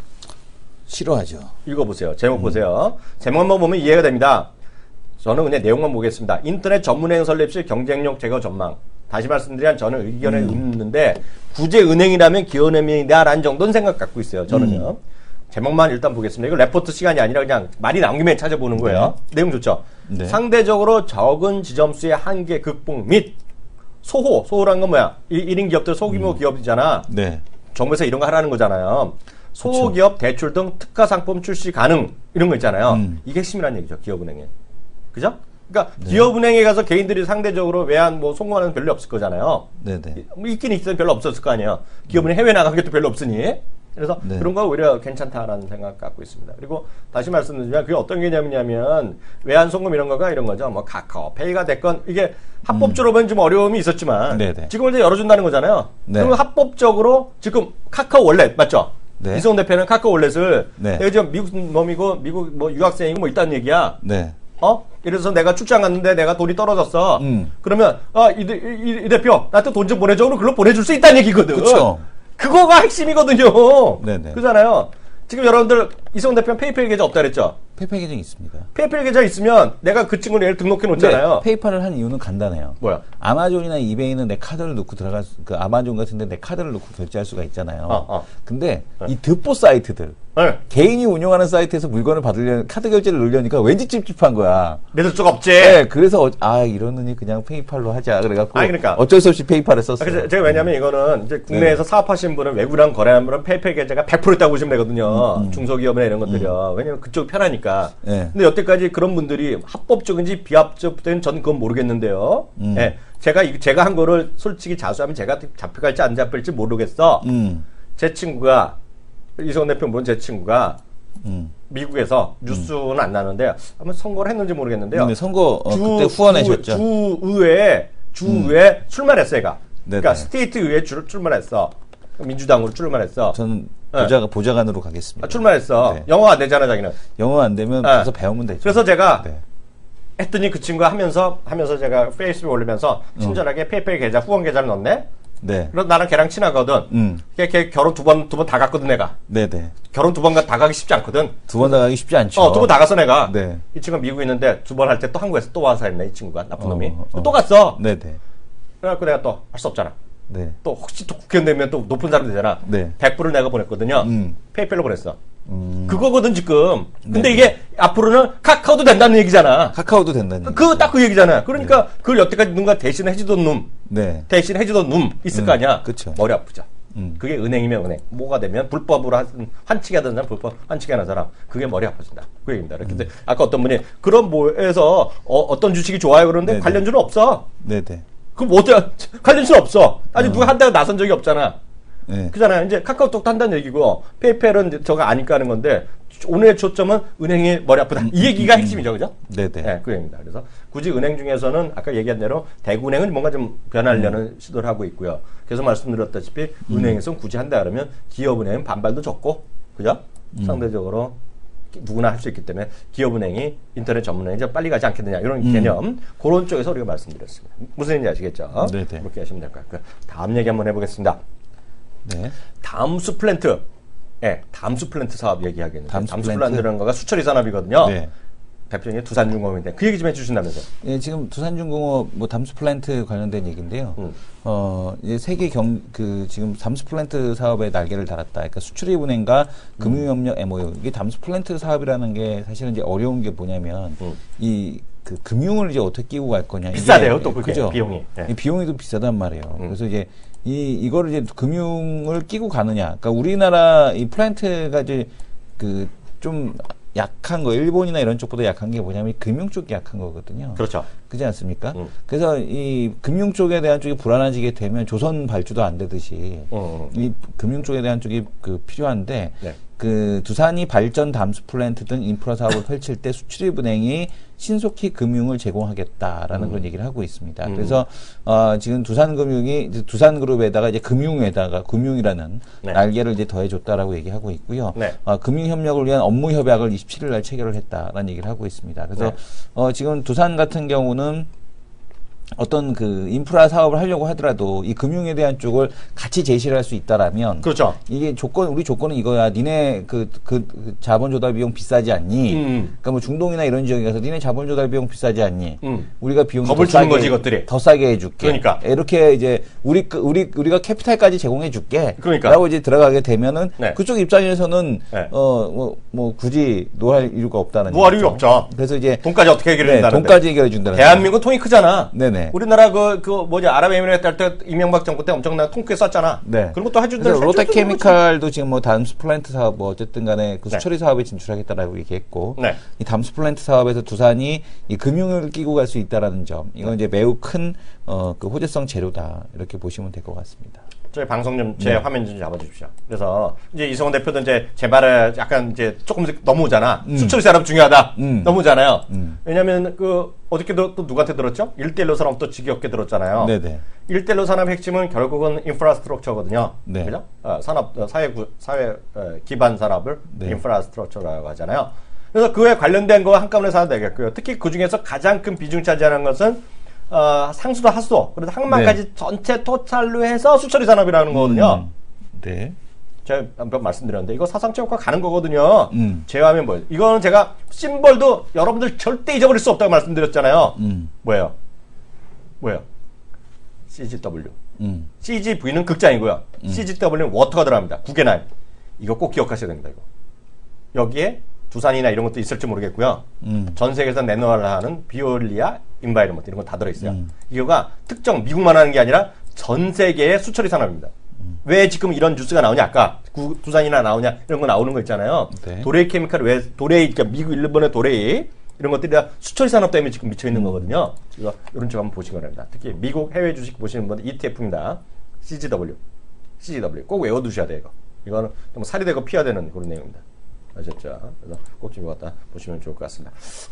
Speaker 3: 싫어하죠.
Speaker 2: 읽어보세요. 제목
Speaker 3: 음.
Speaker 2: 보세요. 제목만 보면 이해가 됩니다. 저는 그냥 내용만 보겠습니다. 인터넷 전문은행 설립 시 경쟁력 제거 전망. 다시 말씀드리면 저는 의견에
Speaker 3: 음.
Speaker 2: 있는데 굳이 은행이라면 기업은행이다라는 정도는 생각 갖고 있어요. 저는요.
Speaker 3: 음.
Speaker 2: 제목만 일단 보겠습니다. 이거 레포트 시간이 아니라 그냥 말이 나온 김에 찾아보는 거예요. 내용 좋죠.
Speaker 3: 네.
Speaker 2: 상대적으로 적은 지점수의 한계 극복 및 소호. 소호란 건 뭐야? 일 인 기업들 소규모
Speaker 3: 음.
Speaker 2: 기업이잖아.
Speaker 3: 네.
Speaker 2: 정부에서 이런 거 하라는 거잖아요. 소기업 대출 등 특화 상품 출시 가능 이런 거 있잖아요.
Speaker 3: 음.
Speaker 2: 이게 핵심이라는 얘기죠. 기업은행에. 그죠? 그러니까 기업은행에 가서 개인들이 상대적으로 외환 뭐 송금하는 별로 없을 거잖아요.
Speaker 3: 네네.
Speaker 2: 뭐 있긴 있어도 별로 없었을 거 아니에요. 기업은행 해외 나간 게 또 별로 없으니. 그래서
Speaker 3: 네.
Speaker 2: 그런 거 오히려 괜찮다라는 생각 갖고 있습니다. 그리고 다시 말씀드리면 그게 어떤 개념이냐면 외환 송금 이런 거가 이런 거죠. 뭐 카카오페이가 됐건 이게 합법적으로 보면 좀 어려움이 있었지만
Speaker 3: 네네.
Speaker 2: 지금 이제 열어준다는 거잖아요.
Speaker 3: 네.
Speaker 2: 그러면 합법적으로 지금 카카오 월렛 맞죠?
Speaker 3: 네.
Speaker 2: 이승원 대표는 카카오 월렛을
Speaker 3: 네.
Speaker 2: 내가 지금 미국 놈이고 미국 뭐 유학생이고 뭐 있다는 얘기야.
Speaker 3: 네.
Speaker 2: 어? 예를 들어서 내가 출장 갔는데 내가 돈이 떨어졌어.
Speaker 3: 음.
Speaker 2: 그러면 아, 이, 이, 이 대표 나한테 돈 좀 보내줘. 그럼 그걸로 보내줄 수 있다는 얘기거든.
Speaker 3: 그쵸.
Speaker 2: 그거가 핵심이거든요.
Speaker 3: 네네.
Speaker 2: 그잖아요. 지금 여러분들 이승원 대표는 페이팔 계좌 없다 그랬죠?
Speaker 3: 페이팔 계정이 있습니다.
Speaker 2: 페이팔 계좌 있으면 내가 그 친구를 얘를 등록해 놓잖아요.
Speaker 3: 네, 페이팔을 한 이유는 간단해요.
Speaker 2: 뭐야?
Speaker 3: 아마존이나 이베이는 내 카드를 넣고 들어갈 수, 그 아마존 같은데 내 카드를 넣고 결제할 수가 있잖아요.
Speaker 2: 어, 어.
Speaker 3: 근데 이 듣보 사이트들
Speaker 2: 네.
Speaker 3: 개인이 운영하는 사이트에서 물건을 받으려는 카드 결제를 넣으려니까 왠지 찝찝한 거야.
Speaker 2: 믿을 수가 없지.
Speaker 3: 네, 그래서 어, 아 이러느니 그냥 페이팔로 하자 그래갖고
Speaker 2: 아니, 그러니까.
Speaker 3: 어쩔 수 없이 페이팔을 썼어요.
Speaker 2: 아, 그래서 제가 왜냐면 이거는 이제 국내에서 네. 사업하시는 분은 외국이랑 거래하는 분은 페이팔 계좌가 백 퍼센트 있다고 보시면 되거든요. 음, 음. 중소기업이나 이런 것들이요. 음. 왜냐면 그쪽 편하니까. 네. 근데 여태까지 그런 분들이 합법적인지 비합법적인지 저는 그건 모르겠는데요. 음. 네. 제가 제가 한 거를 솔직히 자수하면 제가 잡혀갈지 안 잡힐지 모르겠어. 음. 제 친구가 이성원 대표 본 제 친구가 음. 미국에서 뉴스는 음. 안 나는데 아마 선거를 했는지 모르겠는데요.
Speaker 3: 네, 선거 어, 주, 그때 후원하셨죠.
Speaker 2: 주, 주의회 주의회 음. 출마했어 얘가. 네네. 그러니까 스테이트 의회 주, 출마했어. 민주당으로 출마했어.
Speaker 3: 저는 보좌, 네. 보좌관으로 가겠습니다.
Speaker 2: 아, 출마했어. 네. 영어 안 되잖아 자기는.
Speaker 3: 영어 안 되면
Speaker 2: 네.
Speaker 3: 가서 배우면 되죠.
Speaker 2: 그래서 제가 네. 했더니 그 친구가 하면서 하면서 제가 페이스북에 올리면서 친절하게 음. 페이팔 계좌 후원 계좌를 넣네. 네. 그래서 나랑 걔랑 친하거든. 음. 걔, 걔 결혼 두 번, 두 번 다 갔거든, 내가. 네네. 결혼 두 번 다 가기 쉽지 않거든.
Speaker 3: 두 번 다 가기 쉽지 않죠.
Speaker 2: 어, 두 번 다 갔어, 내가. 네. 이 친구가 미국에 있는데 두 번 할 때 또 한국에서 또 와서 했네, 이 친구가. 나쁜 어, 놈이. 어. 또 갔어. 네네. 그래갖고 내가 또 할 수 없잖아. 네. 또 혹시 또 국회의원 되면 또 높은 사람 되잖아. 네. 백 불을 내가 보냈거든요. 음. 페이팔로 보냈어. 음. 그거거든, 지금. 근데 네네. 이게 앞으로는 카카오도 된다는 얘기잖아.
Speaker 3: 카카오도 된다는 얘기.
Speaker 2: 그, 딱 그 얘기잖아. 그러니까 네. 그걸 여태까지 누군가 대신 해주던 놈. 네. 대신 해주던 놈 있을 음. 거 아니야.
Speaker 3: 그쵸.
Speaker 2: 머리 아프죠. 음. 그게 은행이면 은행. 뭐가 되면 불법으로 한, 환치기 하던 사람, 불법 환치기 하는 사람. 그게 머리 아파진다. 그 얘기입니다. 음. 근데 아까 어떤 분이 그런 뭐에서 어, 어떤 주식이 좋아요 그러는데 네네. 관련주는 없어. 네네. 그럼 뭐 어때? 관련주는 없어. 아직 어. 누가 한다고 나선 적이 없잖아. 네. 그잖아요. 이제 카카오톡도 한다는 얘기고 페이팔은 저가 아니까 하는 건데 오늘의 초점은 은행이 머리 아프다. 음, 이 얘기가 음, 핵심이죠, 그죠? 네네. 네, 그 얘기입니다. 그래서 굳이 은행 중에서는 아까 얘기한 대로 대구은행은 뭔가 좀 변하려는 음. 시도를 하고 있고요. 그래서 말씀드렸다시피 음. 은행에서는 굳이 한다 그러면 기업은행은 반발도 적고, 그죠? 음. 상대적으로 누구나 할 수 있기 때문에 기업은행이 인터넷 전문은행이 좀 빨리 가지 않겠느냐 이런 음. 개념 그런 쪽에서 우리가 말씀드렸습니다. 무슨 얘기인지 아시겠죠? 네네. 그렇게 하시면 될 것 같고요. 다음 얘기 한번 해보겠습니다. 네. 담수 플랜트. 네, 담수 플랜트 사업 얘기하겠는데 담수, 담수 플랜트라는 거가 수처리 산업이거든요. 네. 대표님이 두산중공업인데 그 얘기 좀 해주신다면서요?
Speaker 3: 예, 지금 두산중공업 뭐 담수 플랜트 관련된 얘기인데요. 음. 어, 이제 세계 경, 그, 지금 담수 플랜트 사업에 날개를 달았다. 그러니까 수출입은행과 음. 금융협력 엠오유. 이게 담수 플랜트 사업이라는 게 사실은 이제 어려운 게 뭐냐면, 음. 이, 그, 금융을 이제 어떻게 끼고 갈 거냐.
Speaker 2: 비싸대요, 또 그게. 그죠? 비용이.
Speaker 3: 네. 이 비용이 또 비싸단 말이에요. 음. 그래서 이제, 이, 이거를 이제 금융을 끼고 가느냐. 그러니까 우리나라 이 플랜트가 이제 그, 좀, 약한 거, 일본이나 이런 쪽보다 약한 게 뭐냐면 금융 쪽이 약한 거거든요.
Speaker 2: 그렇죠.
Speaker 3: 그렇지 않습니까? 음. 그래서 이 금융 쪽에 대한 쪽이 불안해지게 되면 조선 발주도 안 되듯이 음. 이 금융 쪽에 대한 쪽이 그 필요한데 네. 그 두산이 발전 담수 플랜트 등 인프라 사업을 펼칠 때 수출입은행이 신속히 금융을 제공하겠다라는 음. 그런 얘기를 하고 있습니다. 음. 그래서 어, 지금 두산금융이 두산그룹에다가 이제 금융에다가 금융이라는 네. 날개를 이제 더해줬다라고 얘기하고 있고요. 네. 어, 금융 협력을 위한 업무 협약을 이십칠 일 날 체결을 했다라는 얘기를 하고 있습니다. 그래서 네. 어, 지금 두산 같은 경우는 어떤 그 인프라 사업을 하려고 하더라도 이 금융에 대한 쪽을 같이 제시를 할 수 있다라면
Speaker 2: 그렇죠.
Speaker 3: 이게 조건 우리 조건은 이거야. 니네 그, 그, 그 자본 조달 비용 비싸지 않니? 음. 그러니까 뭐 중동이나 이런 지역에 가서 니네 자본 조달 비용 비싸지 않니? 음. 우리가 비용
Speaker 2: 더 싸게 거지, 이것들이.
Speaker 3: 더 싸게 해줄게.
Speaker 2: 그러니까
Speaker 3: 이렇게 이제 우리 우리 우리가 캐피탈까지 제공해줄게.
Speaker 2: 그러니까
Speaker 3: 라고 이제 들어가게 되면은
Speaker 2: 네.
Speaker 3: 그쪽 입장에서는 네. 어뭐 뭐 굳이 노할 이유가 없다는.
Speaker 2: 노할 이유 없죠.
Speaker 3: 그래서 이제
Speaker 2: 돈까지 어떻게 해결해 준다는.
Speaker 3: 네, 돈까지 해결해 준다는.
Speaker 2: 대한민국 통이 크잖아.
Speaker 3: 네네.
Speaker 2: 우리나라 그, 그, 뭐지, 아랍에미레이트 할 때, 이명박 정부 때 엄청나게 통크에 썼잖아. 네. 그런 것도 해준다는.
Speaker 3: 롯데케미칼도 지금 뭐 담수 플랜트 사업, 뭐 어쨌든 간에 그 수처리 네. 사업에 진출하겠다라고 얘기했고. 네. 이 담수 플랜트 사업에서 두산이 이 금융을 끼고 갈 수 있다라는 점. 이건 네. 이제 매우 큰, 어, 그 호재성 재료다. 이렇게 보시면 될 것 같습니다.
Speaker 2: 저희 방송 좀, 제 네. 화면 좀 잡아주십시오. 그래서, 이제 이성원 대표도 이제 제 말에 약간 이제 조금씩 넘어오잖아. 음. 수처리 산업 중요하다. 음. 넘어오잖아요. 음. 왜냐면 그, 어저께도 또 누구한테 들었죠? 일대일로 산업 또 지겹게 들었잖아요. 네네. 일대일로 산업 핵심은 결국은 인프라스트럭처거든요. 네. 그죠? 어, 산업, 어, 사회, 구, 사회 어, 기반 산업을 네. 인프라스트럭처라고 하잖아요. 그래서 그에 관련된 거 한꺼번에 사도 되겠고요. 특히 그 중에서 가장 큰 비중 차지하는 것은 어, 상수도 하수도, 그래서 항만까지 네. 전체 토탈로 해서 수처리 산업이라는 거거든요.
Speaker 3: 음, 네.
Speaker 2: 제가 한번 말씀드렸는데, 이거 사상체육과 가는 거거든요. 음. 제외하면 뭐예요? 이거는 제가 심벌도 여러분들 절대 잊어버릴 수 없다고 말씀드렸잖아요. 음. 뭐예요? 뭐예요? 씨지더블유. 음. 씨지브이는 극장이고요. 음. 씨지더블유는 워터가 들어갑니다. 국외나임. 이거 꼭 기억하셔야 됩니다, 이거. 여기에 두산이나 이런 것도 있을지 모르겠고요. 음. 전 세계에서 내놓으라는 비올리아, 인바이러먼트 이런 거 다 들어있어요. 음. 이거가 특정 미국만 하는 게 아니라 전 세계의 수처리 산업입니다. 음. 왜 지금 이런 뉴스가 나오냐? 아까 구, 두산이나 나오냐? 이런 거 나오는 거 있잖아요. 네. 도레이 케미칼 왜 도레이, 그러니까 미국, 일본의 도레이 이런 것들이 다 수처리 산업 때문에 지금 미쳐 있는 거거든요. 이거 이런 쪽 한번 보시기 바랍니다. 특히 미국 해외 주식 보시는 분들 이티에프입니다. 씨지더블유, 씨지더블유 꼭 외워두셔야 돼요. 이거. 이거는 좀 살이 되고 피해야 되는 그런 내용입니다. 아셨죠? 그래서 꼭 좀 이거 갖다 보시면 좋을 것 같습니다.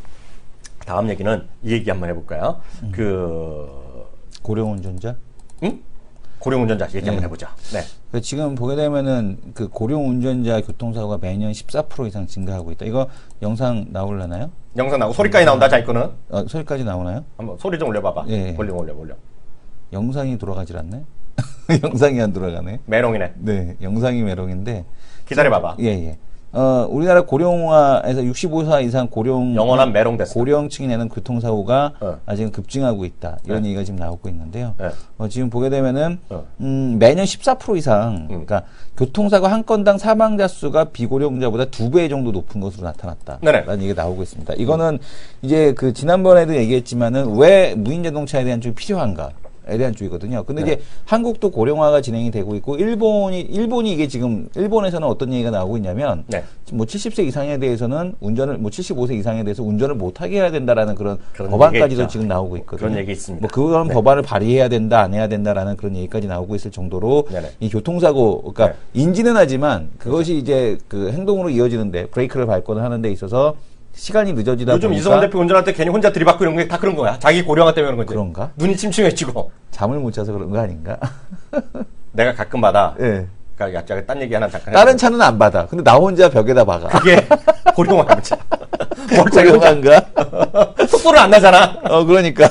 Speaker 2: 다음 얘기는 이 얘기 한번 해볼까요? 음. 그
Speaker 3: 고령운전자?
Speaker 2: 응? 고령운전자 얘기 네. 한번 해보죠. 네.
Speaker 3: 지금 보게 되면은 그 고령운전자 교통사고가 매년 십사 퍼센트 이상 증가하고 있다. 이거 영상 나올라나요?
Speaker 2: 영상 나오고 소리까지 나온다. 자기 거는.
Speaker 3: 어, 소리까지 나오나요?
Speaker 2: 한번 소리 좀 올려봐봐. 예. 볼륨 올려, 올려.
Speaker 3: 영상이 돌아가질 않네. 영상이 안 돌아가네.
Speaker 2: 메롱이네.
Speaker 3: 네, 영상이 메롱인데.
Speaker 2: 기다려봐봐.
Speaker 3: 예, 예. 어, 우리나라 고령화에서 육십오 세 이상 고령
Speaker 2: 영원한 메롱 됐어.
Speaker 3: 고령층이 내는 교통사고가
Speaker 2: 어.
Speaker 3: 아직은 급증하고 있다. 이런
Speaker 2: 네.
Speaker 3: 얘기가 지금 나오고 있는데요.
Speaker 2: 네.
Speaker 3: 어, 지금 보게 되면은
Speaker 2: 어.
Speaker 3: 음, 매년 십사 퍼센트 이상,
Speaker 2: 음.
Speaker 3: 그러니까 교통사고 한 건당 사망자 수가 비고령자보다 두 배 정도 높은 것으로 나타났다.
Speaker 2: 네네.
Speaker 3: 라는 얘기가 나오고 있습니다. 이거는 이제 그 지난번에도 얘기했지만은 왜 무인 자동차에 대한 쪽이 필요한가? 에 대한 쪽이거든요. 근데 네. 이제 한국도 고령화가 진행이 되고 있고 일본이 일본이 이게 지금 일본에서는 어떤 얘기가 나오고 있냐면
Speaker 2: 네.
Speaker 3: 뭐 칠십 세 이상에 대해서는 운전을 뭐 칠십오 세 이상에 대해서 운전을 못 하게 해야 된다라는 그런, 그런 법안까지도 지금 나오고 있거든요.
Speaker 2: 그런 얘기 있습니다.
Speaker 3: 뭐 그런
Speaker 2: 네.
Speaker 3: 법안을 발의해야 된다, 안 해야 된다라는 그런 얘기까지 나오고 있을 정도로
Speaker 2: 네네.
Speaker 3: 이 교통사고 그러니까
Speaker 2: 네.
Speaker 3: 인지는 하지만 그것이 그렇죠. 이제 그 행동으로 이어지는데 브레이크를 밟거나 하는 데 있어서 시간이 늦어지다
Speaker 2: 요즘
Speaker 3: 보니까
Speaker 2: 이성훈 대표 운전할 때 괜히 혼자 들이받고 이런 게 다 그런 거야. 자기 고령화 때문에 그런 거지.
Speaker 3: 그런가?
Speaker 2: 눈이 침침해지고.
Speaker 3: 잠을 못 자서 그런 거 아닌가?
Speaker 2: 내가 가끔 받아.
Speaker 3: 예. 네.
Speaker 2: 그러니까 약간 딴 얘기 하나 잠깐.
Speaker 3: 다른 차는 안 받아. 근데 나 혼자 벽에다 박아.
Speaker 2: 그게 고령화 문제.
Speaker 3: 고령화인가?
Speaker 2: 속도를 안 나잖아.
Speaker 3: 어, 그러니까.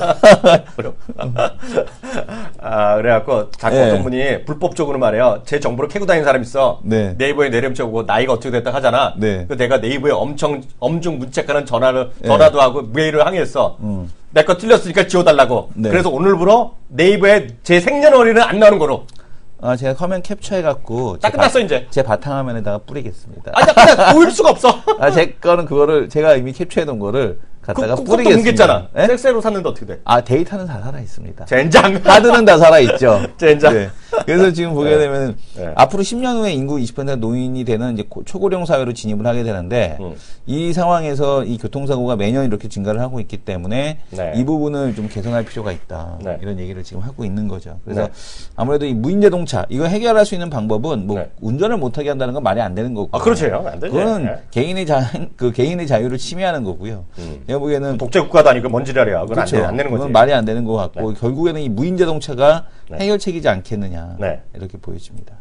Speaker 2: 아, 그래갖고 자꾸 네. 어떤 분이 불법적으로 말해요. 제 정보를 캐고 다니는 사람 있어.
Speaker 3: 네.
Speaker 2: 네이버에 내려붙여보고 나이가 어떻게 됐다 하잖아.
Speaker 3: 네.
Speaker 2: 그 내가 네이버에 엄청 엄중 문책하는 전화를 네. 전화도 하고 메일을 항의했어. 음. 내 거 틀렸으니까 지워달라고. 네. 그래서 오늘부로 네이버에 제 생년월일은 안 나오는 거로.
Speaker 3: 아, 제가 화면 캡처해갖고.
Speaker 2: 딱 끝났어, 이제.
Speaker 3: 제 바탕화면에다가 뿌리겠습니다.
Speaker 2: 아니, 그냥 보일 수가 없어.
Speaker 3: 아, 제 거는 그거를, 제가 이미 캡처해놓은 거를 갖다가
Speaker 2: 그,
Speaker 3: 뿌리겠습니다.
Speaker 2: 옮겼잖아. 네? 셀세로 샀는데 어떻게 돼?
Speaker 3: 아, 데이터는 다 살아있습니다.
Speaker 2: 젠장.
Speaker 3: 하드는 다 살아있죠.
Speaker 2: 젠장.
Speaker 3: 네. 그래서 지금 보게
Speaker 2: 네.
Speaker 3: 되면,
Speaker 2: 네.
Speaker 3: 앞으로 십 년 후에 인구 이십 퍼센트가 노인이 되는 이제 초고령 사회로 진입을 하게 되는데, 음. 이 상황에서 이 교통사고가 매년 이렇게 증가를 하고 있기 때문에,
Speaker 2: 네.
Speaker 3: 이 부분을 좀 개선할 필요가 있다. 네. 이런 얘기를 지금 하고 있는 거죠. 그래서
Speaker 2: 네.
Speaker 3: 아무래도 이 무인자동차, 이거 해결할 수 있는 방법은 뭐,
Speaker 2: 네.
Speaker 3: 운전을 못하게 한다는 건 말이 안 되는 거고.
Speaker 2: 아, 그렇죠. 안 되죠.
Speaker 3: 그건
Speaker 2: 네.
Speaker 3: 개인의 자, 그 개인의 자유를 침해하는 거고요.
Speaker 2: 음.
Speaker 3: 내가 보기에는.
Speaker 2: 독재국가도 아니고 뭔 지랄이야. 그건
Speaker 3: 그렇죠.
Speaker 2: 안, 되, 안 되는 거지.
Speaker 3: 그건 말이 안 되는 것 같고,
Speaker 2: 네.
Speaker 3: 결국에는 이 무인자동차가
Speaker 2: 네.
Speaker 3: 해결책이지 않겠느냐.
Speaker 2: 네.
Speaker 3: 이렇게 보여집니다.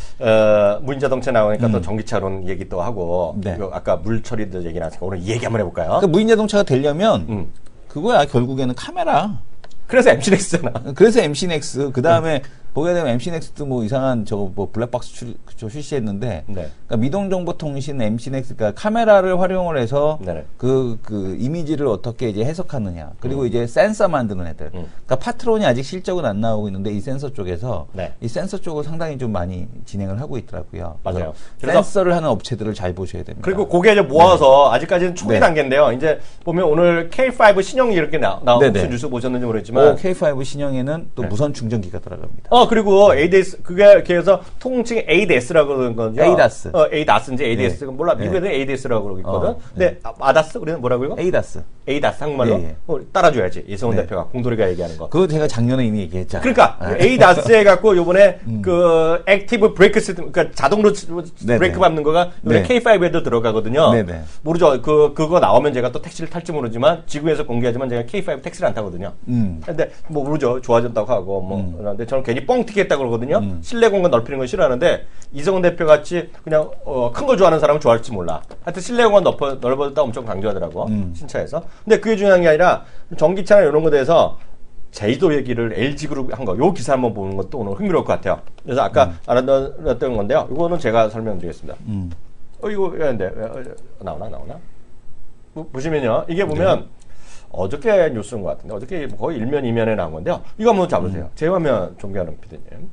Speaker 2: 어, 무인자동차 나오니까
Speaker 3: 음.
Speaker 2: 또 전기차론 얘기 또 하고,
Speaker 3: 네.
Speaker 2: 이거 아까 물처리도 얘기 나왔으니까 오늘 이 얘기 한번 해볼까요?
Speaker 3: 그러니까 무인자동차가 되려면,
Speaker 2: 음.
Speaker 3: 그거야, 결국에는 카메라.
Speaker 2: 그래서 엠씨넥스잖아.
Speaker 3: 그래서 엠씨넥스. 그 다음에, 보게 되면 엠씨넥스도 뭐 이상한 저거 뭐 블랙박스 출, 저 출시했는데,
Speaker 2: 네.
Speaker 3: 그러니까 미동정보통신 엠씨넥스, 그러니까 카메라를 활용을 해서
Speaker 2: 네네.
Speaker 3: 그, 그 이미지를 어떻게 이제 해석하느냐. 그리고 음. 이제 센서 만드는 애들. 음. 그러니까 파트론이 아직 실적은 안 나오고 있는데 이 센서 쪽에서
Speaker 2: 네.
Speaker 3: 이 센서 쪽을 상당히 좀 많이 진행을 하고 있더라고요.
Speaker 2: 맞아요.
Speaker 3: 그래서 센서를 하는 업체들을 잘 보셔야 됩니다.
Speaker 2: 그리고 그게 이제 모아서
Speaker 3: 네.
Speaker 2: 아직까지는 초기
Speaker 3: 네.
Speaker 2: 단계인데요. 이제 보면 오늘 케이 파이브 신형이 이렇게 나, 나 혹시 뉴스 보셨는지 모르겠지만.
Speaker 3: 오, 케이 파이브 신형에는 또 네. 무선 충전기가 들어갑니다.
Speaker 2: 어, 그리고 에이디에스 그게 그래서 통칭 에이디에스라고 그러는 거죠.
Speaker 3: 에이다스.
Speaker 2: 어, 에이다스인지 에이디에스.
Speaker 3: 네.
Speaker 2: 몰라. 미국에는
Speaker 3: 네.
Speaker 2: 에이디에스라고 그러고 있거든.
Speaker 3: 어,
Speaker 2: 근데 네. 아다스 우리는 뭐라고 이거?
Speaker 3: 에이다스.
Speaker 2: 에이다스 한국말로.
Speaker 3: 예, 예.
Speaker 2: 어, 따라줘야지. 이성훈
Speaker 3: 네.
Speaker 2: 대표가 공돌이가 얘기하는 거.
Speaker 3: 그거 제가 작년에 이미 얘기했잖아요.
Speaker 2: 그러니까
Speaker 3: 아.
Speaker 2: 에이다스 해갖고 요번에
Speaker 3: 음.
Speaker 2: 그 액티브 브레이크 시스템, 그러니까 자동으로 네네. 브레이크 밟는 거가 요번에
Speaker 3: 네.
Speaker 2: 케이 파이브에도 들어가거든요.
Speaker 3: 네네.
Speaker 2: 모르죠. 그 그거 나오면 제가 또 택시를 탈지 모르지만 지구에서 공개하지만 제가 케이 파이브 택시를 안 타거든요.
Speaker 3: 음.
Speaker 2: 근데 뭐 모르죠. 좋아졌다고 하고 뭐
Speaker 3: 음.
Speaker 2: 그런데 저는 괜히 뻥 튀겠다고 그러거든요.
Speaker 3: 음.
Speaker 2: 실내 공간 넓히는 걸 싫어하는데 이성훈 대표 같이 그냥 어, 큰 걸 좋아하는 사람은 좋아할지 몰라. 하여튼 실내 공간 넓어 넓어졌다 엄청 강조하더라고.
Speaker 3: 음.
Speaker 2: 신차에서. 근데 그게 중요한 게 아니라 전기차나 이런 거에 대해서 제주도 얘기를 엘지그룹 한 거, 요 기사 한번 보는 것도 오늘 흥미로울 것 같아요. 그래서 아까 음. 알았던 건데요. 이거는 제가 설명드리겠습니다.
Speaker 3: 음.
Speaker 2: 어, 이거 왜 안 돼? 나오나, 나오나? 보, 보시면요. 이게 보면 네. 어저께 뉴스인 것 같은데, 어저께 거의 일면, 이면에 나온 건데요. 이거 한번 잡으세요. 음. 제 화면 존경하는 피디님.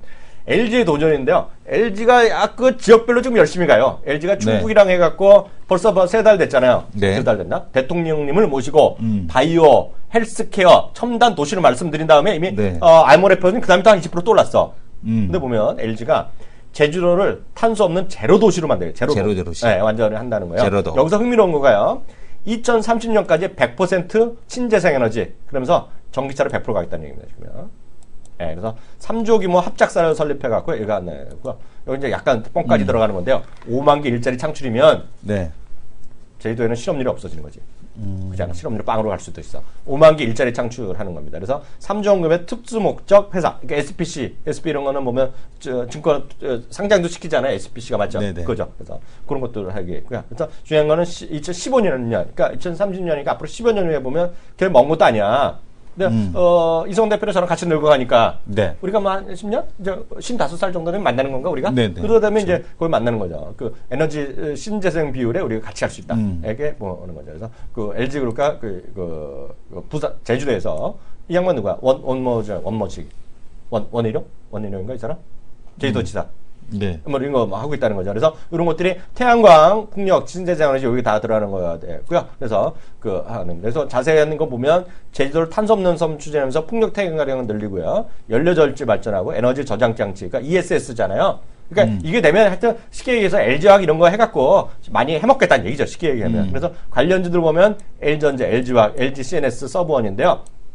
Speaker 2: 엘지의 도전인데요. 엘지가 그 지역별로 좀 열심히 가요. 엘지가 중국이랑 네. 해갖고 벌써 세 달 됐잖아요.
Speaker 3: 네.
Speaker 2: 두 달 됐나? 대통령님을 모시고
Speaker 3: 음.
Speaker 2: 바이오, 헬스케어, 첨단 도시를 말씀드린 다음에 이미
Speaker 3: 네.
Speaker 2: 어, 알모레퍼는 그 다음에 또 한 이십 퍼센트 또 올랐어.
Speaker 3: 음.
Speaker 2: 근데 보면 엘지가 제주도를 탄소 없는 제로 도시로 만들어요. 제로,
Speaker 3: 제로 도시.
Speaker 2: 네, 완전히 한다는 거예요.
Speaker 3: 제로도.
Speaker 2: 여기서 흥미로운 거가요. 이천삼십 년까지 백 퍼센트 친재생 에너지. 그러면서 전기차를 백 퍼센트 가겠다는 얘기입니다. 지금. 네, 그래서 삼 조 규모 합작사를 설립해갖고 얘가 안 나고요. 여기 이제 약간 뻥까지 음. 들어가는 건데요. 오만 개 일자리 창출이면
Speaker 3: 네.
Speaker 2: 제주도에는 실업률이 없어지는 거지.
Speaker 3: 음.
Speaker 2: 그냥 실업률 빵으로 갈 수도 있어. 오만 개 일자리 창출하는 겁니다. 그래서 삼 조 원금의 특수 목적 회사, 그러니까 에스피씨, 에스피 이런 거는 보면 저, 증권 저, 상장도 시키잖아요. 에스피씨가 맞죠?
Speaker 3: 네네.
Speaker 2: 그거죠. 그래서 그런 것들을 하겠고요. 그래서 중요한 거는 이천십오 년, 그러니까 이천삼십 년이니까 앞으로 십여 년 후에 보면 그게 먼 것도 아니야. 근데
Speaker 3: 음.
Speaker 2: 어, 이성 대표랑 저랑 같이 늙어가니까
Speaker 3: 네.
Speaker 2: 우리가 뭐 한 십 년? 이제 쉰다섯 살 정도는 만나는 건가 우리가?
Speaker 3: 네네.
Speaker 2: 그러다 보면
Speaker 3: 그렇죠.
Speaker 2: 이제 거기 만나는 거죠. 그 에너지 신재생 비율에 우리가 같이 할 수 있다.
Speaker 3: 음.
Speaker 2: 이게 보는 거죠. 그래서 그 엘지그룹과 그, 그, 그 부산 제주도에서 이 양반 누구야? 원 원모죠. 원모식 원 원일용 원일용인가 이 사람? 제주도지사.
Speaker 3: 네.
Speaker 2: 뭐 이런 거 하고 있다는 거죠. 그래서 이런 것들이 태양광, 풍력, 신재생에너지 여기 다 들어가는 거야 되고요. 그래서 그 하는 그래서 자세한 거 보면 제주도를 탄소 없는 섬 추진하면서 풍력 태양광을 늘리고요. 연료 절지 발전하고 에너지 저장 장치, 그러니까 이에스에스잖아요. 그러니까
Speaker 3: 음.
Speaker 2: 이게 되면 하여튼 쉽게 얘기해서 엘지화학 이런 거 해갖고 많이 해먹겠다는 얘기죠. 쉽게 얘기하면.
Speaker 3: 음.
Speaker 2: 그래서 관련주들 보면 엘전자, 엘지화학, 엘지씨엔에스 서브원인데요.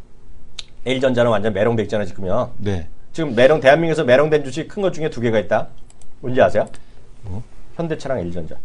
Speaker 2: 엘전자는 완전 매롱돼 있잖아요 지금요.
Speaker 3: 네.
Speaker 2: 지금 매롱 대한민국에서 매롱된 주식 큰 것 중에 두 개가 있다. 뭔지 아세요?
Speaker 3: 뭐?
Speaker 2: 현대차랑 엘전자.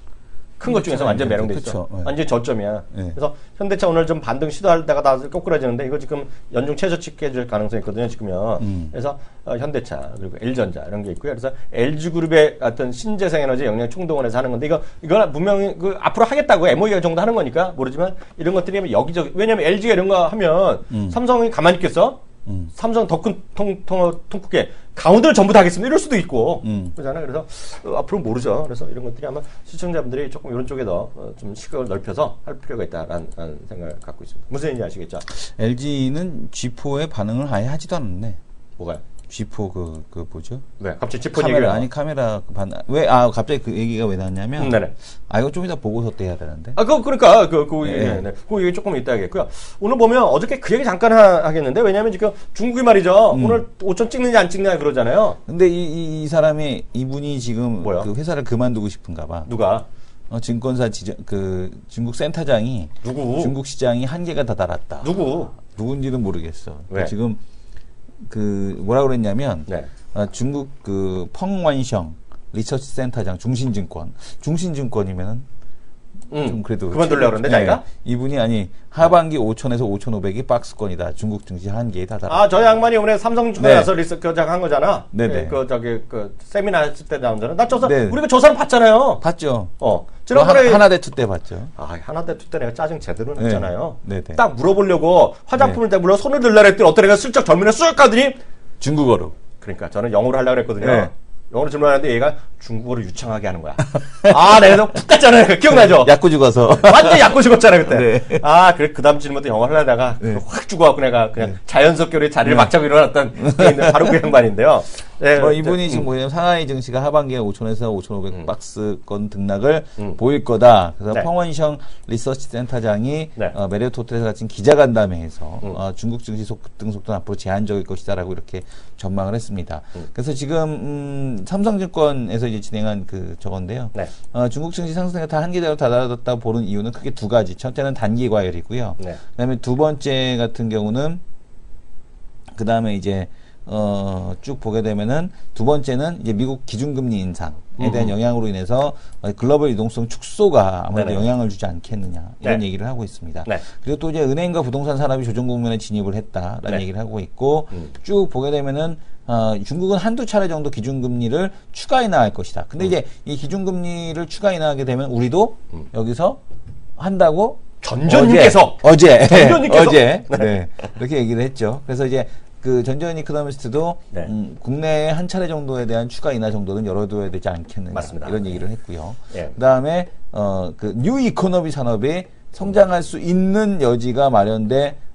Speaker 2: 큰 것 중에서 완전 매롱돼 있어.
Speaker 3: 네.
Speaker 2: 완전 저점이야.
Speaker 3: 네.
Speaker 2: 그래서 현대차 오늘 좀 반등 시도하다가 다 꼬꾸라지는데 이거 지금 연중 최저 찍혀질 가능성이 있거든요. 지금요. 음. 그래서 어, 현대차 그리고 엘전자 이런 게 있고요. 그래서 엘지그룹의 어떤 신재생에너지 역량 총동원해서 하는 건데 이거 이거는 분명히 그 앞으로 하겠다고 엠오이가 정도 하는 거니까 모르지만 이런 것들이 여기저기 왜냐면 엘지가 이런 거 하면 음. 삼성이 가만히 있겠어? 음. 삼성 더 큰 통, 통, 통크게 강원도를 전부 다 하겠습니다. 이럴 수도 있고. 음. 그러잖아요. 그래서 어, 앞으로 모르죠. 그래서 이런 것들이 아마 시청자분들이 조금 이런 쪽에 더 좀 어, 시각을 넓혀서 할 필요가 있다라는 생각을 갖고 있습니다. 무슨 얘기인지 아시겠죠?
Speaker 3: 엘지는 지포에 반응을 아예 하지도 않았네.
Speaker 2: 뭐가요?
Speaker 3: 지포 그, 그 뭐죠?
Speaker 2: 네, 갑자기 지포
Speaker 3: 카메라,
Speaker 2: 얘기가
Speaker 3: 아니 카메라 반, 왜, 아, 갑자기 그 얘기가 왜 나왔냐면.
Speaker 2: 음, 네네.
Speaker 3: 아, 이거 좀 이따 보고서 때 해야 되는데.
Speaker 2: 아, 그, 그러니까, 그, 그,
Speaker 3: 네.
Speaker 2: 네, 네. 그 얘기 조금 이따 하겠고요. 오늘 보면 어저께 그 얘기 잠깐 하, 하겠는데, 왜냐면 지금 중국이 말이죠.
Speaker 3: 음.
Speaker 2: 오늘 오천 찍느냐 안 찍느냐 그러잖아요.
Speaker 3: 근데 이, 이, 이 사람이, 이분이 지금
Speaker 2: 뭐야?
Speaker 3: 그 회사를 그만두고 싶은가 봐.
Speaker 2: 누가?
Speaker 3: 어, 증권사 지정, 그, 중국 센터장이.
Speaker 2: 누구?
Speaker 3: 중국 시장이 한계가 다 달았다.
Speaker 2: 누구?
Speaker 3: 누군지는 모르겠어.
Speaker 2: 왜?
Speaker 3: 지금, 그, 뭐라 그랬냐면.
Speaker 2: 네.
Speaker 3: 어, 중국 그 펑완성 리서치 센터장 중신증권. 중신증권이면은
Speaker 2: 음,
Speaker 3: 좀 그래도
Speaker 2: 그만두려고 그러는데,
Speaker 3: 네,
Speaker 2: 자기가?
Speaker 3: 이분이 아니 하반기 오천에서 오천오백이 박스권이다. 중국 증시 한계에 다다랐다.
Speaker 2: 아, 저 양반이 이번에 삼성증권에
Speaker 3: 네.
Speaker 2: 가서 리서치 교장 한 거잖아.
Speaker 3: 네네.
Speaker 2: 네, 그 저기 그 세미나 했을 때 나온잖아. 나 저 사람
Speaker 3: 네.
Speaker 2: 우리가 저 사람 봤잖아요.
Speaker 3: 봤죠.
Speaker 2: 어.
Speaker 3: 저
Speaker 2: 지난번에
Speaker 3: 하, 하나대투 때 봤죠.
Speaker 2: 아, 하나대 투 때 내가 짜증 제대로
Speaker 3: 네.
Speaker 2: 냈잖아요.
Speaker 3: 네네.
Speaker 2: 딱 물어보려고 화장품을 때 물어 손을 들라 그랬더니 어떤 애가 슬쩍 젊은애 쑥 가더니
Speaker 3: 중국어로.
Speaker 2: 그러니까 저는 영어로 하려고 그랬거든요.
Speaker 3: 네.
Speaker 2: 영어로 질문하는데 얘가 중국어를 유창하게 하는 거야. 아, 내가 푹 갔잖아요. 기억나죠?
Speaker 3: 약구 죽어서.
Speaker 2: 완전 약고 죽었잖아 그때.
Speaker 3: 네.
Speaker 2: 아, 그래 그 다음 질문도 영어 하려다가
Speaker 3: 네.
Speaker 2: 확 죽어갖고 내가 그냥
Speaker 3: 네.
Speaker 2: 자연스럽게 우리 자리를
Speaker 3: 네.
Speaker 2: 막 잡고 일어났던 게 있는 바로 그 양반인데요. 네,
Speaker 3: 뭐 이분이
Speaker 2: 네,
Speaker 3: 지금
Speaker 2: 음.
Speaker 3: 뭐냐면 상하이 증시가 하반기에 오천에서 오천오백
Speaker 2: 음.
Speaker 3: 박스권 등락을
Speaker 2: 음.
Speaker 3: 보일 거다. 그래서
Speaker 2: 네.
Speaker 3: 펑원성 리서치 센터장이
Speaker 2: 네.
Speaker 3: 어, 메리어트 호텔에서 가진 기자간담회에서
Speaker 2: 음.
Speaker 3: 어, 중국 증시 급등 속도는 앞으로 제한적일 것이다라고 이렇게 전망을 했습니다.
Speaker 2: 음.
Speaker 3: 그래서 지금 음, 삼성증권에서 이제 진행한 그 저건데요.
Speaker 2: 네.
Speaker 3: 어, 중국 증시 상승에 다 한계대로 다다랐다 보는 이유는 크게 두 가지. 첫째는 단기 과열이고요.
Speaker 2: 네.
Speaker 3: 그다음에 두 번째 같은 경우는 그 다음에 이제 어, 쭉 보게 되면은 두 번째는 이제 미국 기준금리 인상에 대한
Speaker 2: 음.
Speaker 3: 영향으로 인해서 글로벌 이동성 축소가 아무래도
Speaker 2: 네네.
Speaker 3: 영향을 주지 않겠느냐 이런
Speaker 2: 네.
Speaker 3: 얘기를 하고 있습니다.
Speaker 2: 네.
Speaker 3: 그리고 또 이제 은행과 부동산 산업이 조정 국면에 진입을 했다라는
Speaker 2: 네.
Speaker 3: 얘기를 하고 있고
Speaker 2: 음.
Speaker 3: 쭉 보게 되면은 어, 중국은 한두 차례 정도 기준금리를 추가 인하할 것이다. 근데
Speaker 2: 음.
Speaker 3: 이제 이 기준금리를 추가 인하하게 되면 우리도
Speaker 2: 음.
Speaker 3: 여기서 한다고
Speaker 2: 전전님께서
Speaker 3: 어제
Speaker 2: 전전님께서
Speaker 3: 어제 네. 이렇게 얘기를 했죠. 그래서 이제 그 전전 이코노미스트도
Speaker 2: 네.
Speaker 3: 음, 국내에 한 차례 정도에 대한 추가 인하 정도는 열어둬야 되지 않겠느냐
Speaker 2: 맞습니다.
Speaker 3: 이런 얘기를 했고요.
Speaker 2: 예.
Speaker 3: 그다음에 어, 그 뉴 이코노미 산업이 성장할 수 있는 여지가 마련돼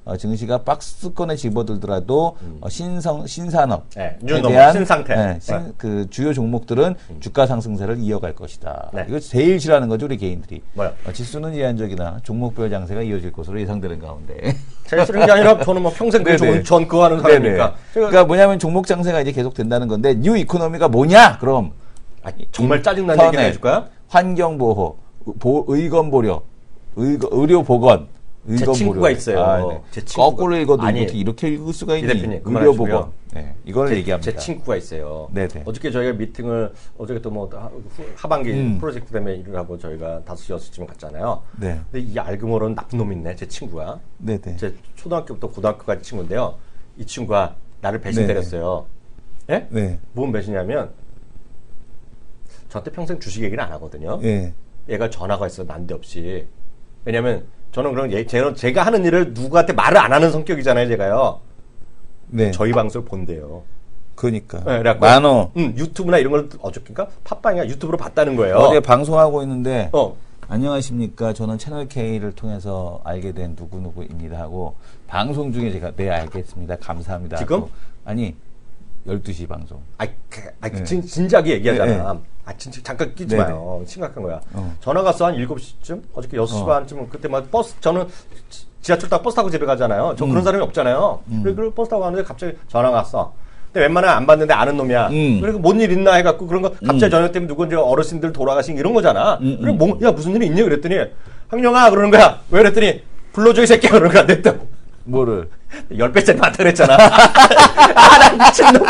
Speaker 3: 어, 증시가 박스권에 집어들더라도
Speaker 2: 음.
Speaker 3: 어, 신성 신산업
Speaker 2: 네,
Speaker 3: 에
Speaker 2: 뉴
Speaker 3: 대한
Speaker 2: 신상태.
Speaker 3: 네, 신,
Speaker 2: 네.
Speaker 3: 그 주요 종목들은
Speaker 2: 음.
Speaker 3: 주가 상승세를 이어갈 것이다.
Speaker 2: 네.
Speaker 3: 이거 제일 싫어하는 거죠, 우리 개인들이.
Speaker 2: 뭐요?
Speaker 3: 어, 지수는 제한적이나 종목별 장세가 이어질 것으로 예상되는 가운데.
Speaker 2: 제일 싫은 게 아니라 저는 뭐 평생 그
Speaker 3: 네네.
Speaker 2: 전 그거 하는 사람이니까.
Speaker 3: 그러니까 뭐냐면 종목 장세가 이제 계속 된다는 건데 뉴 이코노미가 뭐냐? 그럼
Speaker 2: 아, 정말 짜증나는 얘기 해줄까요?
Speaker 3: 환경보호, 보, 의건보료, 의거, 의료보건,
Speaker 2: 제 친구가 있어요.
Speaker 3: 아, 네.
Speaker 2: 제 친구가.
Speaker 3: 거꾸로 읽어도
Speaker 2: 아니,
Speaker 3: 이렇게, 이렇게 읽을 수가
Speaker 2: 이
Speaker 3: 있니?
Speaker 2: 대표님,
Speaker 3: 의료보건.
Speaker 2: 그만하시고요.
Speaker 3: 네, 이걸
Speaker 2: 제,
Speaker 3: 얘기합니다.
Speaker 2: 제 친구가 있어요.
Speaker 3: 네네.
Speaker 2: 어저께 저희가 미팅을 어저께 또 뭐 하반기
Speaker 3: 음.
Speaker 2: 프로젝트 때문에 일을 하고 저희가 다섯 시 여섯 시쯤 갔잖아요.
Speaker 3: 네.
Speaker 2: 근데 이 알고 모르는 나쁜 놈이 있네. 제 친구가.
Speaker 3: 네네.
Speaker 2: 제 초등학교부터 고등학교까지 친구인데요. 이 친구가 나를 배신
Speaker 3: 네네.
Speaker 2: 때렸어요. 예?
Speaker 3: 네.
Speaker 2: 뭔 배신이냐면 저한테 평생 주식 얘기를 안 하거든요.
Speaker 3: 네.
Speaker 2: 얘가 전화가 있어 난데없이. 왜냐면 저는 그런 얘, 제가, 제가 하는 일을 누구한테 말을 안 하는 성격이잖아요, 제가요.
Speaker 3: 네.
Speaker 2: 저희 방송을 본대요.
Speaker 3: 그러니까.
Speaker 2: 네, 그래갖고,
Speaker 3: 만호.
Speaker 2: 응, 유튜브나 이런 걸 어저께인가 팟빵이야 유튜브로 봤다는 거예요.
Speaker 3: 어제 방송하고 있는데
Speaker 2: 어.
Speaker 3: 안녕하십니까. 저는 채널 K를 통해서 알게 된 누구누구입니다 하고 방송 중에 제가 네 알겠습니다. 감사합니다.
Speaker 2: 지금?
Speaker 3: 하고. 아니 열두 시 방송.
Speaker 2: 아, 그, 아,
Speaker 3: 네.
Speaker 2: 진, 진지하게 얘기하잖아.
Speaker 3: 네, 네.
Speaker 2: 아, 진짜 잠깐 끼지
Speaker 3: 네,
Speaker 2: 마요. 심각한 거야.
Speaker 3: 어.
Speaker 2: 전화 갔어 한 일곱 시쯤? 어저께 여섯 시
Speaker 3: 어.
Speaker 2: 반쯤 그때 막 버스 저는 지- 지하철 타고 버스 타고 집에 가잖아요. 저
Speaker 3: 음.
Speaker 2: 그런 사람이 없잖아요.
Speaker 3: 음.
Speaker 2: 그리고 버스 타고 가는데 갑자기 전화가 왔어. 근데 웬만하면 안 받는데 아는 놈이야.
Speaker 3: 음.
Speaker 2: 그리고 뭔 일 있나 해갖고 그런 거 갑자기
Speaker 3: 음.
Speaker 2: 저녁 때문에 누군지 어르신들 돌아가신 이런 거잖아.
Speaker 3: 음,
Speaker 2: 그리고
Speaker 3: 음.
Speaker 2: 뭐, 야 무슨 일이 있냐 그랬더니 황영아 그러는 거야. 왜 그랬더니 불러줘 이 새끼야 그러는 거야. 냈다.
Speaker 3: 뭐를?
Speaker 2: 열 배짜리 많다 그랬잖아. 아, 나 미친놈.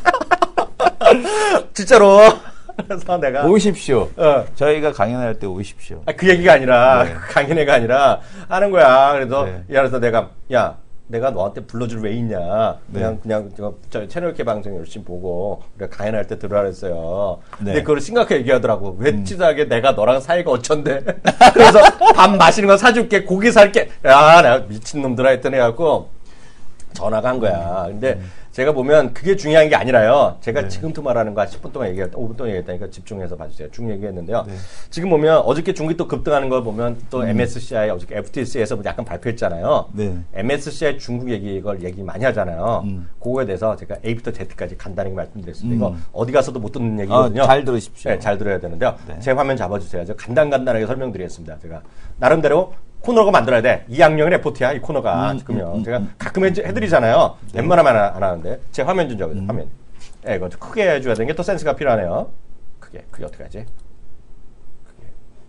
Speaker 2: 진짜로. 그래서 내가.
Speaker 3: 오십시오.
Speaker 2: 어.
Speaker 3: 저희가 강연할 때 오십시오.
Speaker 2: 아, 그 얘기가 아니라,
Speaker 3: 네.
Speaker 2: 강연회가 아니라, 하는 거야. 그래서,
Speaker 3: 네.
Speaker 2: 그래서 내가, 야, 내가 너한테 불러줄 왜 있냐. 그냥,
Speaker 3: 네.
Speaker 2: 그냥, 저, 저 채널 K 방송 열심히 보고, 우리가 강연할 때 들으라 그랬어요. 근데
Speaker 3: 네.
Speaker 2: 그걸 심각하게 얘기하더라고. 왜 치사하게 내가 너랑 사이가 어쩐데. 그래서 밥 마시는 거 사줄게. 고기 살게. 야, 내가 미친놈들아 했더니 해갖고, 전화가 한 거야. 근데 제가 보면 그게 중요한 게 아니라요. 제가
Speaker 3: 네.
Speaker 2: 지금부터 말하는 거 십 분 동안 얘기했다, 오 분 동안 얘기했다니까 집중해서 봐주세요. 중 얘기했는데요.
Speaker 3: 네.
Speaker 2: 지금 보면 어저께 중국이 또 급등하는 걸 보면 또
Speaker 3: 음.
Speaker 2: 엠에스시아이 어저께 에프티씨에서 약간 발표했잖아요.
Speaker 3: 네.
Speaker 2: 엠에스시아이 중국 얘기 이걸 얘기 많이 하잖아요.
Speaker 3: 음.
Speaker 2: 그거에 대해서 제가 A부터 Z까지 간단히 말씀드렸습니다.
Speaker 3: 음.
Speaker 2: 이거 어디 가서도 못 듣는 얘기거든요.
Speaker 3: 아, 잘 들으십시오.
Speaker 2: 네, 잘 들어야 되는데요.
Speaker 3: 네.
Speaker 2: 제 화면 잡아주세요. 저 간단간단하게 설명드리겠습니다. 제가 나름대로 코너가 만들어야 돼. 이학년의 레포트야, 이 코너가.
Speaker 3: 음,
Speaker 2: 지금요.
Speaker 3: 음, 음,
Speaker 2: 제가
Speaker 3: 음.
Speaker 2: 가끔 해, 해드리잖아요.
Speaker 3: 네.
Speaker 2: 웬만하면 안, 안 하는데. 제 화면 좀 적어요,
Speaker 3: 음.
Speaker 2: 화면. 예, 이거 좀 크게 해줘야 되는 게 또 센스가 필요하네요. 크게, 크게 어떻게 하지? 크게.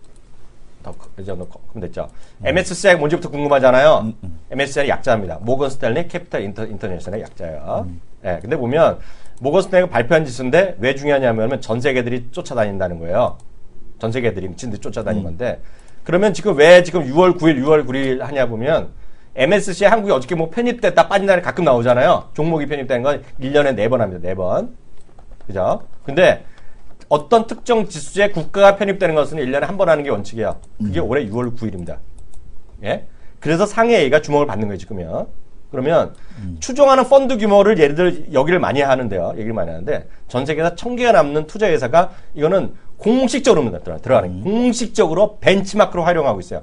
Speaker 2: 더, 크- 이제 너, 그럼 됐죠.
Speaker 3: 음.
Speaker 2: 엠에스시아이 뭔지부터 궁금하잖아요.
Speaker 3: 음, 음.
Speaker 2: 엠에스시아이 약자입니다. 모건 스탠리 캐피탈 인터, 인터내셔널의 약자예요.
Speaker 3: 음.
Speaker 2: 예, 근데 보면, 모건 스탠리가 발표한 지수인데 왜 중요하냐면 전 세계들이 쫓아다닌다는 거예요. 전 세계들이 미친 듯이 쫓아다니는
Speaker 3: 음.
Speaker 2: 건데, 그러면 지금 왜 지금 유월 구일, 유월 구일 하냐 보면, 엠에스시아이 한국이 어저께 뭐 편입됐다 빠진다는 가끔 나오잖아요. 종목이 편입되는 건 일 년에 네 번 합니다. 네 번. 그죠? 근데 어떤 특정 지수에 국가가 편입되는 것은 일 년에 한 번 하는 게 원칙이에요. 그게
Speaker 3: 음.
Speaker 2: 올해 유월 구일입니다. 예? 그래서 상해 A가 주목을 받는 거예요, 지금요. 그러면
Speaker 3: 음.
Speaker 2: 추정하는 펀드 규모를 예를 들어 여기를 많이 하는데요. 얘기를 많이 하는데 전 세계에서 천 개가 남는 투자 회사가 이거는 공식적으로 들어가는
Speaker 3: 음.
Speaker 2: 공식적으로 벤치마크로 활용하고 있어요.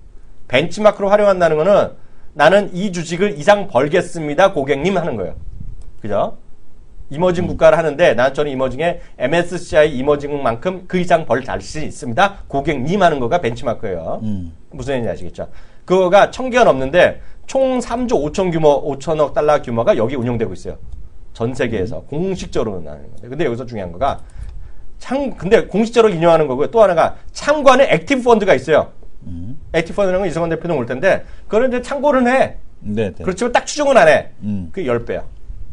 Speaker 2: 벤치마크로 활용한다는 거는 나는 이 주식을 이상 벌겠습니다, 고객님 하는 거예요. 그죠? 이머징 국가를 하는데 난 저는 이머징에 엠에스시아이 이머징만큼 그 이상 벌 자신 있습니다, 고객님 하는 거가 벤치마크예요.
Speaker 3: 음.
Speaker 2: 무슨 얘기인지 아시겠죠? 그거가 천 개가 넘는데 총 삼조 오천 규모, 오천억 달러 규모가 여기 운영되고 있어요. 전 세계에서
Speaker 3: 음.
Speaker 2: 공식적으로는 하는 건데. 근데 여기서 중요한 거가 참 근데 공식적으로 인용하는 거고요. 또 하나가 참고하는 액티브 펀드가 있어요.
Speaker 3: 음.
Speaker 2: 액티브 펀드라는 건 이성원 대표는 올 텐데 그거는 이제 참고는 해.
Speaker 3: 네, 네.
Speaker 2: 그렇지만 딱 추정은 안 해.
Speaker 3: 음.
Speaker 2: 그게 십 배야.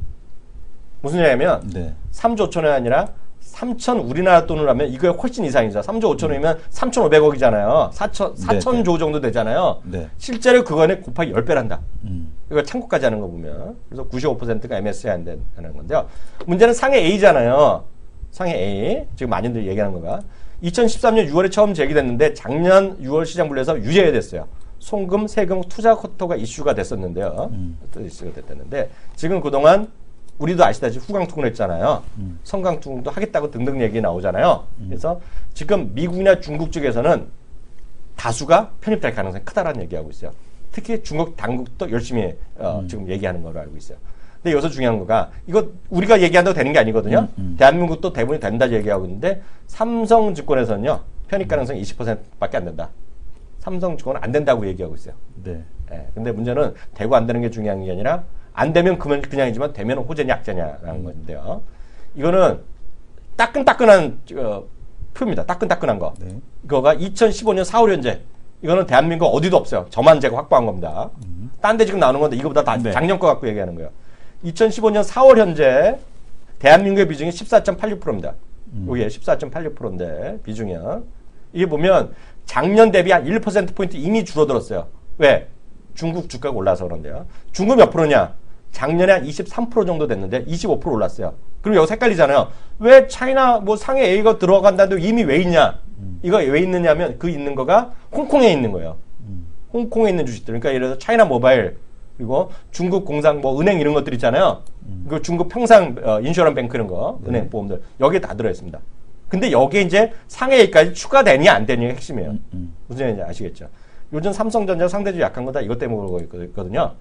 Speaker 2: 무슨 얘기냐면
Speaker 3: 네.
Speaker 2: 삼조 오천억이 아니라 삼천 우리나라 돈으로 하면 이거에 훨씬 이상이죠. 삼조 오천억이면 삼천오백억이잖아요. 사천, 사천조 정도 되잖아요.
Speaker 3: 네.
Speaker 2: 실제로 그거는 곱하기 십 배란다.
Speaker 3: 음.
Speaker 2: 이거 참고까지 하는 거 보면. 그래서 구십오 퍼센트가 엠에스시아이 안 되는 건데요. 문제는 상해 A잖아요. 상해 A. 지금 많이들 얘기하는 거가. 이천십삼년 유월에 처음 제기됐는데 작년 유월 시장 분류에서 유예됐어요. 송금, 세금, 투자 쿼터가 이슈가 됐었는데요.
Speaker 3: 음.
Speaker 2: 또 이슈가 됐었는데 지금 그동안 우리도 아시다시피 후강투gun 했잖아요.
Speaker 3: 음.
Speaker 2: 성강투gun도 하겠다고 등등 얘기 나오잖아요. 그래서 지금 미국이나 중국 쪽에서는 다수가 편입될 가능성이 크다라는 얘기하고 있어요. 특히 중국 당국도 열심히 어, 음. 지금 얘기하는 걸로 알고 있어요. 근데 여기서 중요한 거가 이거 우리가 얘기한다고 되는 게 아니거든요. 음, 음. 대한민국도 대부분이 된다 얘기하고 있는데 삼성증권에서는요. 편입 가능성이 이십 퍼센트밖에 안 된다. 삼성증권은 안 된다고 얘기하고 있어요.
Speaker 3: 네.
Speaker 2: 네. 근데 문제는 되고 안 되는 게 중요한 게 아니라 안 되면 그냥 그냥이지만 되면 호재냐 약재냐라는 음. 건데요. 이거는 따끈따끈한 어, 표입니다. 따끈따끈한 거. 네. 이거가 이천십오 년 사월 현재 이거는 대한민국 어디도 없어요. 저만 제가 확보한 겁니다. 음. 딴 데 지금 나오는 건데 이거보다 다 네. 작년 거 갖고 얘기하는 거예요. 이천십오 년 사월 현재 대한민국의 비중이 십사 점 팔육 퍼센트입니다. 음. 이게 십사 점 팔육 퍼센트인데 비중이요. 이게 보면 작년 대비 한 일 퍼센트 포인트 이미 줄어들었어요. 왜? 중국 주가가 올라서 그런데요. 중국 몇 프로냐? 작년에 한 이십삼 퍼센트 정도 됐는데 이십오 퍼센트 올랐어요. 그럼 여기서 헷갈리잖아요. 왜 차이나 뭐 상해 A가 들어간다는데 이미 왜 있냐? 음. 이거 왜 있느냐면 그 있는 거가 홍콩에 있는 거예요. 음. 홍콩에 있는 주식들. 그러니까 예를 들어서 차이나 모바일 그리고 중국 공상 뭐 은행 이런 것들 있잖아요. 음. 그 중국 평상 어, 인슈런 뱅크 이런 거 네. 은행 보험들 여기에 다 들어 있습니다. 근데 여기에 이제 상해 A까지 추가되냐 안 되냐가 핵심이에요. 음, 음. 무슨 얘기인지 아시겠죠? 요즘 삼성전자 상대적으로 약한 거 다 이것 때문에 그러고 있거든요.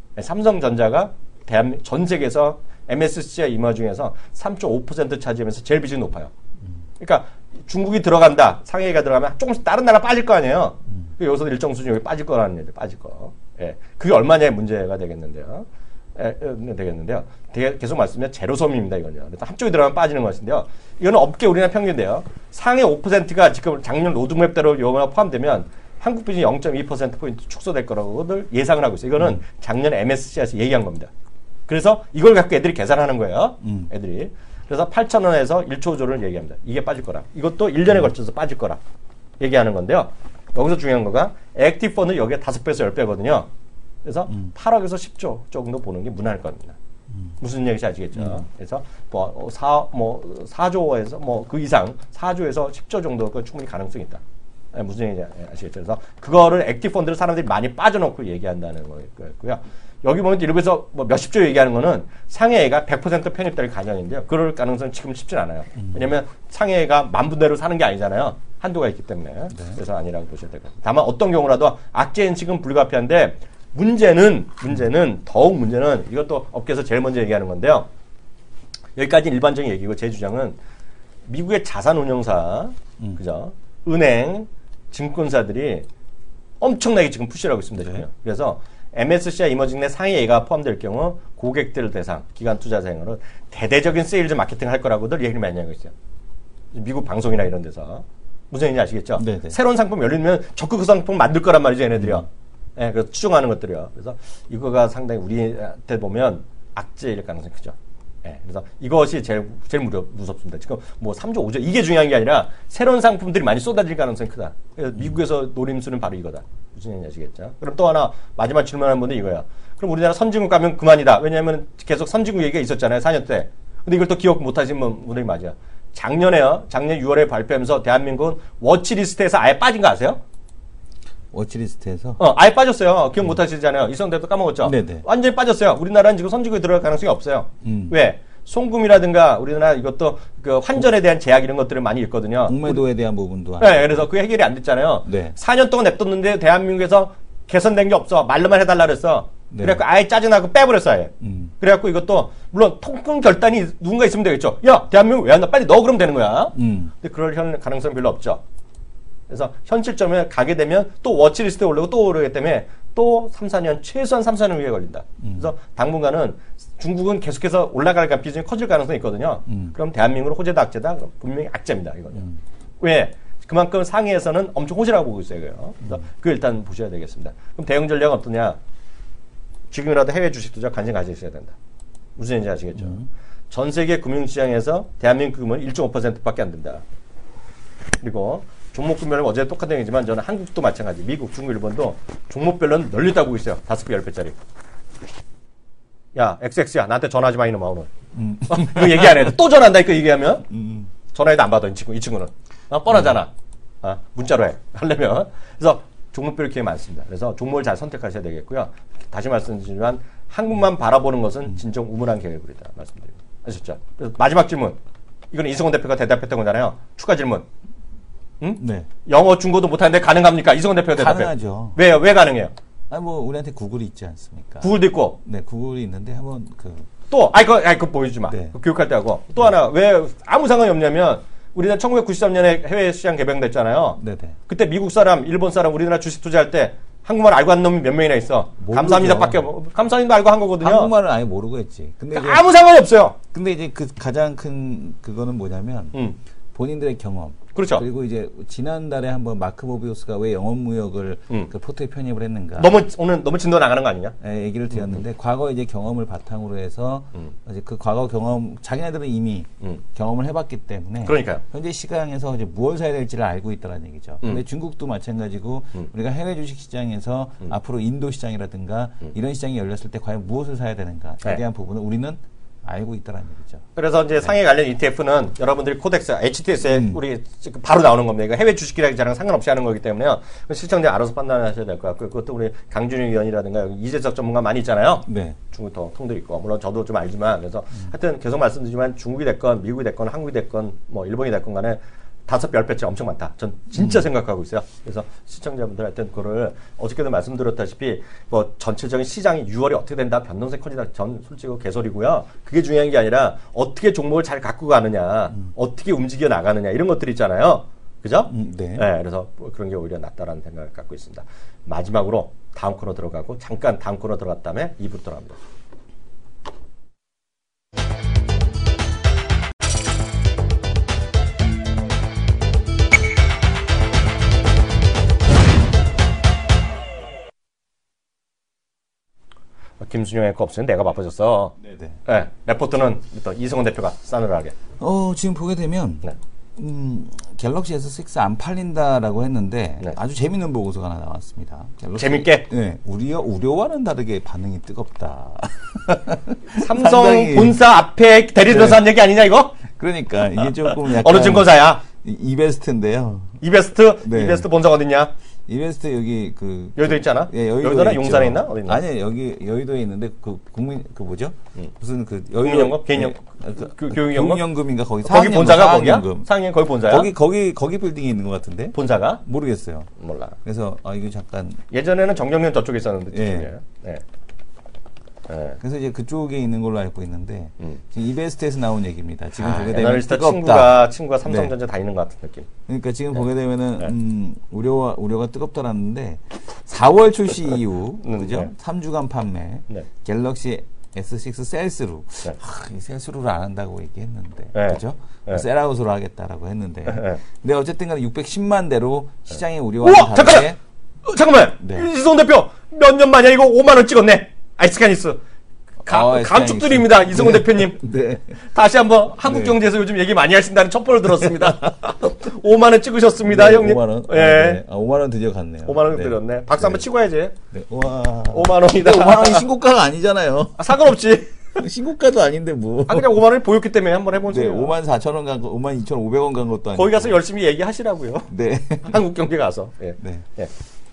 Speaker 2: 삼성전자가 대한민국 전 세계에서 엠에스씨아이 임화 중에서 삼 점 오 퍼센트 차지하면서 제일 비중이 높아요. 그러니까 중국이 들어간다, 상해가 들어가면 조금씩 다른 나라 빠질 거 아니에요. 음. 여기서 일정 수준 여기 빠질 거라는 얘기, 빠질 거. 예, 그게 얼마냐의 문제가 되겠는데요. 예, 되겠는데요. 되게 계속 말씀드리면 제로섬입니다, 이건요. 그래서 한쪽이 들어가면 빠지는 것인데요. 이거는 업계 우리나라 평균인데요. 상해 오 퍼센트가 지금 작년 로드맵대로 요거나 포함되면 한국 비중이 영 점 이 퍼센트 포인트 축소될 거라고들 예상을 하고 있어요. 이거는 음. 작년 엠에스씨아이에서 얘기한 겁니다. 그래서 이걸 갖고 애들이 계산하는 거예요. 음. 애들이. 그래서 팔천 원에서 일초조를 얘기합니다. 이게 빠질 거라. 이것도 일 년에 걸쳐서 빠질 거라. 얘기하는 건데요. 여기서 중요한 거가 액티브 펀드 여기에 다섯 배에서 열 배거든요. 그래서 음. 팔억에서 십조 정도 보는 게 무난할 겁니다. 음. 무슨 얘기인지 아시겠죠? 음. 그래서 뭐 사, 뭐 사조에서 뭐 그 이상 사조에서 십조 정도가 충분히 가능성이 있다. 네, 무슨 얘기인지 아시겠죠? 그래서 그거를 액티브 펀드를 사람들이 많이 빠져놓고 얘기한다는 거였고요. 여기 보면 일부에서 뭐 몇십조 얘기하는 거는 상해가 백 퍼센트 편입될 가정인데요. 그럴 가능성은 지금 쉽진 않아요. 음. 왜냐면 상해가 만 분대로 사는 게 아니잖아요. 한도가 있기 때문에. 네. 그래서 아니라고 보셔야 될 것 같아요. 다만 어떤 경우라도 악재 인식은 불가피한데 문제는, 문제는, 더욱 문제는 이것도 업계에서 제일 먼저 얘기하는 건데요. 여기까지는 일반적인 얘기고 제 주장은 미국의 자산운용사, 음. 그죠? 은행, 증권사들이 엄청나게 지금 푸시를 하고 있습니다. 네. 그래서 엠에스씨아이 이머징 내 상위 A가 포함될 경우 고객들 대상, 기관 투자자행으로 대대적인 세일즈 마케팅 할 거라고들 얘기를 많이 하고 있어요. 미국 방송이나 이런 데서. 무슨 얘기인지 아시겠죠? 네네. 새로운 상품 열리면 적극 그 상품 만들 거란 말이죠, 얘네들이요. 음. 네, 그래서 추종하는 것들이요. 그래서 이거가 상당히 우리한테 보면 악재일 가능성이 크죠. 네, 그래서 이것이 제일, 제일 무려, 무섭습니다. 지금 뭐 삼조, 오조, 이게 중요한 게 아니라 새로운 상품들이 많이 쏟아질 가능성이 크다. 그래서 미국에서 노림수는 바로 이거다. 무슨 얘기인지 아시겠죠? 그럼 또 하나, 마지막 질문하는 분은 이거야. 그럼 우리나라 선진국 가면 그만이다. 왜냐하면 계속 선진국 얘기가 있었잖아요, 사 년 때. 근데 이걸 또 기억 못 하신 분들이 맞아요. 작년에요, 작년 유월에 발표하면서 대한민국은 워치리스트에서 아예 빠진 거 아세요?
Speaker 3: 워치리스트에서?
Speaker 2: 어, 아예 빠졌어요. 기억 음. 못 하시잖아요. 이성 대표 까먹었죠?
Speaker 3: 네네.
Speaker 2: 완전히 빠졌어요. 우리나라는 지금 선진국에 들어갈 가능성이 없어요. 음. 왜? 송금이라든가 우리나라 이것도 그 환전에 대한 제약 이런 것들을 많이 있거든요.
Speaker 3: 공매도에 대한 부분도.
Speaker 2: 네, 그래서 그게 해결이 안 됐잖아요. 네. 사 년 동안 냅뒀는데 대한민국에서 개선된 게 없어. 말로만 해달라 그랬어. 네. 그래갖고 아예 짜증나고 빼버렸어, 아예. 음. 그래갖고 이것도 물론 통큰 결단이 누군가 있으면 되겠죠. 야, 대한민국 왜 안 나? 빨리 넣어 그러면 되는 거야. 음. 근데 그럴 현, 가능성이 별로 없죠. 그래서 현 시점에 가게 되면 또 워치리스트에 오르고 또 오르기 때문에 또 삼, 사 년, 최소한 삼, 사 년 후에 걸린다. 음. 그래서 당분간은 중국은 계속해서 올라갈 비중이 커질 가능성이 있거든요. 음. 그럼 대한민국은 호재다, 악재다? 그럼 분명히 악재입니다, 이거는. 음. 왜? 그만큼 상해에서는 엄청 호재라고 보고 있어요, 이거요. 그래서 음. 그걸 일단 보셔야 되겠습니다. 그럼 대응 전략은 어떠냐? 지금이라도 해외 주식 투자 관심 가지셔야 된다. 무슨 얘기인지 아시겠죠? 음. 전 세계 금융시장에서 대한민국 금은 일 점 오 퍼센트밖에 안 된다. 그리고 종목별로 어제 똑같은 얘기지만 저는 한국도 마찬가지, 미국, 중국, 일본도 종목별로는 널리 따고 있어요. 다섯 배, 열 배짜리. 야, 엑스엑스야, 나한테 전화하지 마, 이놈아, 오늘. 음. 어, 이거 얘기 안 해도 또 전화한다, 이거 얘기하면? 음. 전화해도 안 받아, 이 친구, 이 친구는. 어, 뻔하잖아. 음. 어, 문자로 해. 하려면. 그래서 종목별 기회 많습니다. 그래서 종목을 잘 선택하셔야 되겠고요. 다시 말씀드리지만, 한국만 바라보는 것은 진정 우물한 계획이다. 말씀드립니다. 아셨죠? 그래서 마지막 질문. 이건 이승원 대표가 대답했던 거잖아요. 추가 질문. 응? 네. 영어, 중고도 못하는데 가능합니까? 이승원 대표가 대답해.
Speaker 3: 가능하죠.
Speaker 2: 왜요? 왜 가능해요?
Speaker 3: 아, 뭐 우리한테 구글이 있지 않습니까?
Speaker 2: 구글도 있고.
Speaker 3: 네, 구글이 있는데 한번 그
Speaker 2: 또, 아이, 그, 아이, 그거 보여주지 마.
Speaker 3: 네.
Speaker 2: 그 교육할 때 하고. 또 하나, 왜 아무 상관이 없냐면, 우리는 천구백구십삼 년에 해외 시장 개방됐잖아요.
Speaker 3: 네네.
Speaker 2: 그때 미국 사람, 일본 사람, 우리나라 주식 투자할 때 한국말 알고 한 놈이 몇 명이나 있어.
Speaker 3: 모르죠.
Speaker 2: 감사합니다 밖에, 감사합니다 알고 한 거거든요.
Speaker 3: 한국말은 아예 모르고 했지. 근데
Speaker 2: 그러니까
Speaker 3: 이제,
Speaker 2: 아무 상관이 없어요.
Speaker 3: 근데 이제 그 가장 큰 그거는 뭐냐면
Speaker 2: 음.
Speaker 3: 본인들의 경험.
Speaker 2: 그렇죠.
Speaker 3: 그리고 이제 지난달에 한번 마크 모비우스가 왜 영업무역을
Speaker 2: 음.
Speaker 3: 그 포트에 편입을 했는가.
Speaker 2: 너무, 오늘 너무 진도 나가는 거 아니냐?
Speaker 3: 예, 얘기를 드렸는데 음. 과거 이제 경험을 바탕으로 해서
Speaker 2: 음.
Speaker 3: 이제 그 과거 경험 자기네들은 이미
Speaker 2: 음.
Speaker 3: 경험을 해봤기 때문에
Speaker 2: 그러니까요.
Speaker 3: 현재 시장에서 이제 무엇을 사야 될지를 알고 있다는 얘기죠.
Speaker 2: 음.
Speaker 3: 근데 중국도 마찬가지고
Speaker 2: 음.
Speaker 3: 우리가 해외 주식 시장에서
Speaker 2: 음.
Speaker 3: 앞으로 인도 시장이라든가
Speaker 2: 음.
Speaker 3: 이런 시장이 열렸을 때 과연 무엇을 사야 되는가에
Speaker 2: 네.
Speaker 3: 대한 부분을 우리는 알고 있다는 얘기죠.
Speaker 2: 그래서 이제 상해 관련 이티에프는 여러분들이 코덱스, 에이치티에스에
Speaker 3: 음.
Speaker 2: 우리 바로 나오는 겁니다. 이거 해외 주식이랑 상관없이 하는 거기 때문에요. 시청자 알아서 판단하셔야 될 것 같고요. 그것도 우리 강준희 위원이라든가 이재석 전문가 많이 있잖아요.
Speaker 3: 네.
Speaker 2: 중국 더 통도 있고 물론 저도 좀 알지만 그래서 음. 하여튼 계속 말씀드리지만 중국이 됐건 미국이 됐건 한국이 됐건 뭐 일본이 됐건 간에 다섯 배, 열 배째 엄청 많다. 전 진짜 음. 생각하고 있어요. 그래서 시청자분들 하여튼 그거를 어저께도 말씀드렸다시피 뭐 전체적인 시장이 유월이 어떻게 된다, 변동성이 커진다. 전 솔직히 개소리고요. 그게 중요한 게 아니라 어떻게 종목을 잘 갖고 가느냐, 음. 어떻게 움직여 나가느냐 이런 것들이 있잖아요. 그죠?
Speaker 3: 음, 네.
Speaker 2: 네. 그래서 뭐 그런 게 오히려 낫다라는 생각을 갖고 있습니다. 마지막으로 다음 코너 들어가고 잠깐 다음 코너 들어갔 다음에 이 부로 들어갑니다. 김순영의 거 없으면 내가 바빠졌어. 네네. 네, 레포트는 또 이승원 대표가 싸늘하게.
Speaker 3: 어, 지금 보게 되면,
Speaker 2: 네.
Speaker 3: 음, 갤럭시 에스 식스 안 팔린다라고 했는데, 네. 아주 재밌는 보고서가 하나 나왔습니다. 갤럭시,
Speaker 2: 재밌게?
Speaker 3: 네. 우리가 우려와는 다르게 반응이 뜨겁다.
Speaker 2: 삼성 상당히... 본사 앞에 대리점사 한 네. 얘기 아니냐, 이거?
Speaker 3: 그러니까, 이게 조금 약간.
Speaker 2: 어느 증권사야?
Speaker 3: 이베스트인데요.
Speaker 2: 이베스트? 네. 이베스트 본사가 어딨냐?
Speaker 3: 이베스트 여기 그
Speaker 2: 여의도 있잖아.
Speaker 3: 예, 여의도
Speaker 2: 여의도나 용산에 있나? 어디 있나?
Speaker 3: 아니 여기 여의도에 있는데 그 국민 그 뭐죠? 음. 무슨 그
Speaker 2: 국민연금, 개인연금,
Speaker 3: 예, 그,
Speaker 2: 그 교육연금,
Speaker 3: 교육연금인가 거기
Speaker 2: 거기 본사가 거기야? 상해 거기 본사야?
Speaker 3: 거기 거기 거기 빌딩에 있는 것 같은데.
Speaker 2: 본사가?
Speaker 3: 모르겠어요.
Speaker 2: 몰라.
Speaker 3: 그래서 아 이거 잠깐
Speaker 2: 예전에는 정경련 저쪽에 있었는데
Speaker 3: 예.
Speaker 2: 저쪽에. 네.
Speaker 3: 네. 그래서 이제 그쪽에 있는 걸로 알고 있는데 음. 지금 이베스트에서 나온 얘기입니다. 지금
Speaker 2: 아,
Speaker 3: 보게 되면
Speaker 2: 애널리스트 친구가 친구가 삼성전자 네. 다니는 것 같은 느낌.
Speaker 3: 그러니까 지금 네. 보게 되면은 네. 음, 우려와 우려가 뜨겁다라는데 사월 출시 이후 그죠? 네. 삼 주간 판매 네. 갤럭시 에스 식스 셀스루 네. 하, 이 셀스루를 안 한다고 얘기했는데 네. 그죠?
Speaker 2: 네.
Speaker 3: 셀아웃으로 하겠다라고 했는데
Speaker 2: 네.
Speaker 3: 근데 어쨌든간에 육백십만 대로 시장의 우려와
Speaker 2: 다르게 잠깐만! 잠깐만! 네. 이승원 대표 몇 년 만이야 이거 오만 원 찍었네. 아이스카니스 가, 어, 감축드립니다. 이승훈 네. 대표님. 네. 다시 한번 한국경제에서 네. 요즘 얘기 많이 하신다는 첩보를 들었습니다. 오만 원 찍으셨습니다, 네, 형님.
Speaker 3: 오만 원?
Speaker 2: 예. 네.
Speaker 3: 아, 오만 원 드디어 갔네요.
Speaker 2: 오만 원
Speaker 3: 네.
Speaker 2: 드렸네. 박수 네. 한번 치고 해야지.
Speaker 3: 네. 와.
Speaker 2: 오만 원이다.
Speaker 3: 오만 원이 신고가가 아니잖아요.
Speaker 2: 아, 상관없지.
Speaker 3: 신고가도 아닌데 뭐.
Speaker 2: 아, 그냥 오만 원을 보였기 때문에 한번 해보세요.
Speaker 3: 네, 오만 사천 원 간 거, 오만 이천오백 원 간 것도 아니고.
Speaker 2: 거기 가서 열심히 얘기하시라고요.
Speaker 3: 네.
Speaker 2: 한국경제 가서. 예.
Speaker 3: 네.
Speaker 2: 예.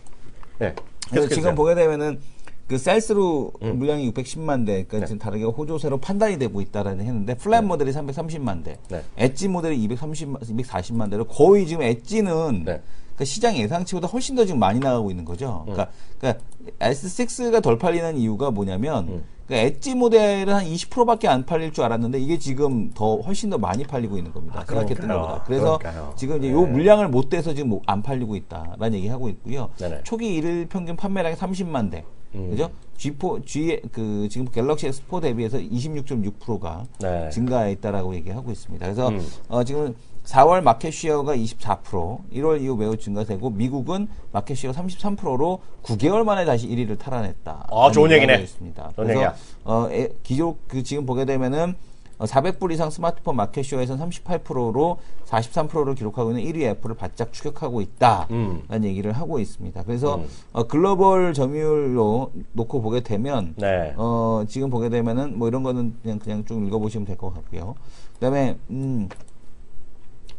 Speaker 3: 네. 그래서 지금 보게 되면은 그 셀스루
Speaker 2: 음.
Speaker 3: 물량이 육백십만 대, 그러니까
Speaker 2: 네.
Speaker 3: 지금 다르게 호조세로 판단이 되고 있다라는 했는데 플랫 네. 모델이 삼백삼십만 대,
Speaker 2: 네.
Speaker 3: 엣지 모델이 이백삼십, 이백사십만 대로 거의 지금 엣지는
Speaker 2: 네.
Speaker 3: 그러니까 시장 예상치보다 훨씬 더 지금 많이 나가고 있는 거죠.
Speaker 2: 음.
Speaker 3: 그러니까, 그러니까 에스 식스가 덜 팔리는 이유가 뭐냐면
Speaker 2: 음.
Speaker 3: 그러니까 엣지 모델은 한 이십 퍼센트밖에 안 팔릴 줄 알았는데 이게 지금 더 훨씬 더 많이 팔리고 있는 겁니다.
Speaker 2: 아,
Speaker 3: 생각했던 것보다. 그래서
Speaker 2: 그러니까요.
Speaker 3: 지금 이제
Speaker 2: 네.
Speaker 3: 요 물량을 못 떼서 지금 안 팔리고 있다라는 얘기 하고 있고요.
Speaker 2: 네네.
Speaker 3: 초기 일일 평균 판매량이 삼십만 대.
Speaker 2: 음.
Speaker 3: 그죠? 지 사, G, 그, 지금 갤럭시 에스 사 대비해서 이십육 점 육 퍼센트가
Speaker 2: 네.
Speaker 3: 증가해 있다라고 얘기하고 있습니다. 그래서,
Speaker 2: 음.
Speaker 3: 어, 지금 사월 마켓 시어가 이십사 퍼센트, 일월 이후 매우 증가되고, 미국은 마켓 시어 삼십삼 퍼센트로 구 개월 만에 다시 일 위를 탈환했다.
Speaker 2: 아, 좋은 얘기네.
Speaker 3: 있습니다.
Speaker 2: 좋은
Speaker 3: 그래서,
Speaker 2: 얘기야.
Speaker 3: 어, 에, 기록, 그, 지금 보게 되면은, 어, 사백 불 이상 스마트폰 마켓 시어에서는 삼십팔 퍼센트로 사십삼 퍼센트를 기록하고 있는 일 위 애플을 바짝 추격하고 있다.
Speaker 2: 음.
Speaker 3: 라는 얘기를 하고 있습니다. 그래서,
Speaker 2: 음.
Speaker 3: 어, 글로벌 점유율로 놓고 보게 되면,
Speaker 2: 네.
Speaker 3: 어, 지금 보게 되면은, 뭐 이런 거는 그냥, 그냥 쭉 읽어보시면 될 것 같고요. 그 다음에, 음,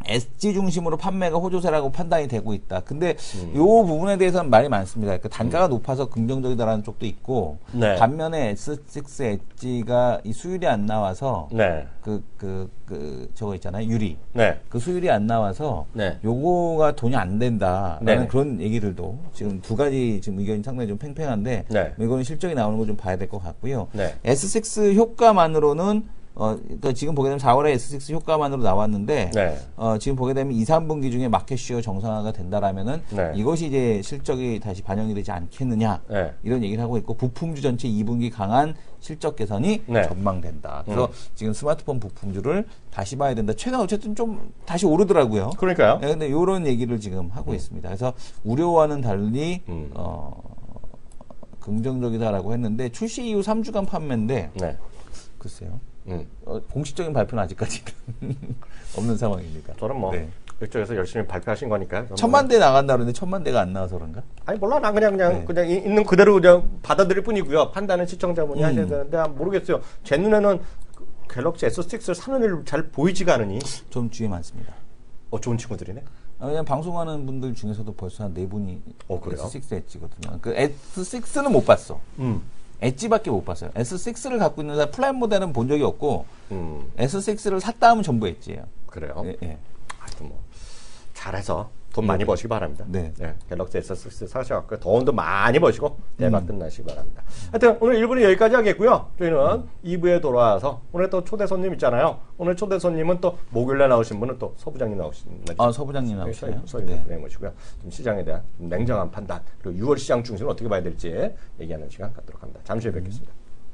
Speaker 3: 에스지 중심으로 판매가 호조세라고 판단이 되고 있다. 근데
Speaker 2: 음.
Speaker 3: 요 부분에 대해서는 말이 많습니다. 그러니까 단가가 음. 높아서 긍정적이다라는 쪽도 있고 네. 반면에 에스 식스 엣지가 이 수율이 안 나와서 네. 그, 그, 그 저거 있잖아요. 유리. 네. 그 수율이 안 나와서 네. 요거가 돈이 안 된다라는 네. 그런 얘기들도 지금 두 가지 지금 의견이 상당히 좀 팽팽한데 네. 이거는 실적이 나오는 거 좀 봐야 될 것 같고요. 네. 에스 식스 효과만으로는 어, 또 지금 보게 되면 사월에 에스 식스 효과만으로 나왔는데, 네. 어, 지금 보게 되면 이, 삼 분기 중에 마켓슈어 정상화가 된다라면은, 네. 이것이 이제 실적이 다시 반영이 되지 않겠느냐, 네. 이런 얘기를 하고 있고, 부품주 전체 이 분기 강한 실적 개선이 네. 전망된다. 그래서 음. 지금 스마트폰 부품주를 다시 봐야 된다. 최근 어쨌든 좀 다시 오르더라고요.
Speaker 2: 그러니까요.
Speaker 3: 네, 근데 요런 얘기를 지금 하고 음. 있습니다. 그래서 우려와는 달리, 음. 어, 긍정적이다라고 했는데, 출시 이후 삼 주간 판매인데, 네. 글쎄요. 음. 어, 공식적인 발표는 아직까지는 없는 상황입니다.
Speaker 2: 저는 뭐 네. 이쪽에서 열심히 발표하신 거니까
Speaker 3: 천만 대 나간다 그러는데 천만 대가 안 나와서 그런가?
Speaker 2: 아니 몰라 난 그냥 그냥 네. 그냥 있는 그대로 그냥 받아들일 뿐이고요. 판단은 시청자분이 음. 하셔야 되는데 모르겠어요. 제 눈에는 갤럭시 에스 식스를 사는 일 잘 보이지가 않으니
Speaker 3: 좀 주위에 많습니다.
Speaker 2: 어 좋은 친구들이네.
Speaker 3: 아, 그냥 방송하는 분들 중에서도 벌써 한 네 분이 어, 그래요? 에스 식스 엣지거든요. 그 에스 식스는 못 봤어. 음. 엣지밖에 못 봤어요. 에스 식스를 갖고 있는 사람 플랫 모델은 본 적이 없고 음. 에스 식스를 샀다 하면 전부 엣지예요.
Speaker 2: 그래요?
Speaker 3: 예, 예.
Speaker 2: 하여튼 뭐 잘해서 돈 많이 네. 버시기 바랍니다. 네. 네. 갤럭시 에스 식스 사셔갖고 더 돈 많이 버시고 대박 음. 끝나시기 바랍니다. 하여튼 오늘 일 부는 여기까지 하겠고요. 저희는 음. 이 부에 돌아와서 오늘 또 초대 손님 있잖아요. 오늘 초대 손님은 또 목요일에 나오신 분은 또 서부장님 나오신
Speaker 3: 아 서부장님 나오시네요.
Speaker 2: 서부장님 네. 모시고요. 좀 시장에 대한 좀 냉정한 판단 그리고 유월 시장 중심을 어떻게 봐야 될지 얘기하는 시간 갖도록 합니다. 잠시 후에 뵙겠습니다.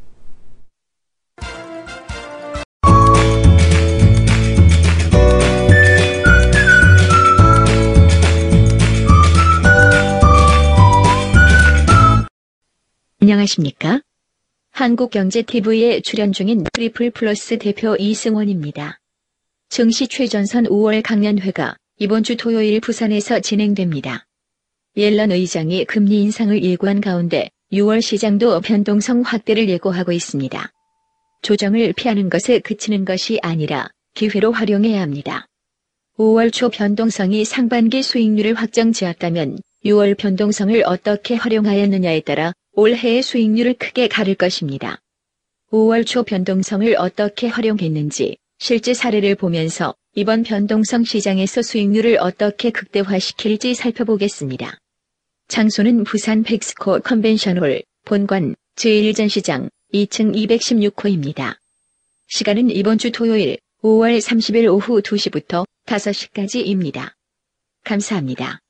Speaker 1: 안녕하십니까? 한국경제티비에 출연 중인 트리플 플러스 대표 이승원입니다. 증시 최전선 오월 강연회가 이번 주 토요일 부산에서 진행됩니다. 옐런 의장이 금리 인상을 예고한 가운데 유월 시장도 변동성 확대를 예고하고 있습니다. 조정을 피하는 것에 그치는 것이 아니라 기회로 활용해야 합니다. 오월 초 변동성이 상반기 수익률을 확정지었다면 유월 변동성을 어떻게 활용하였느냐에 따라 올해의 수익률을 크게 가를 것입니다. 오월 초 변동성을 어떻게 활용했는지 실제 사례를 보면서 이번 변동성 시장에서 수익률을 어떻게 극대화시킬지 살펴보겠습니다. 장소는 부산 팩스코 컨벤션홀 본관 제일 전시장 이 층 이백십육 호입니다. 시간은 이번 주 토요일 오월 삼십일 오후 두 시부터 다섯 시까지입니다. 감사합니다.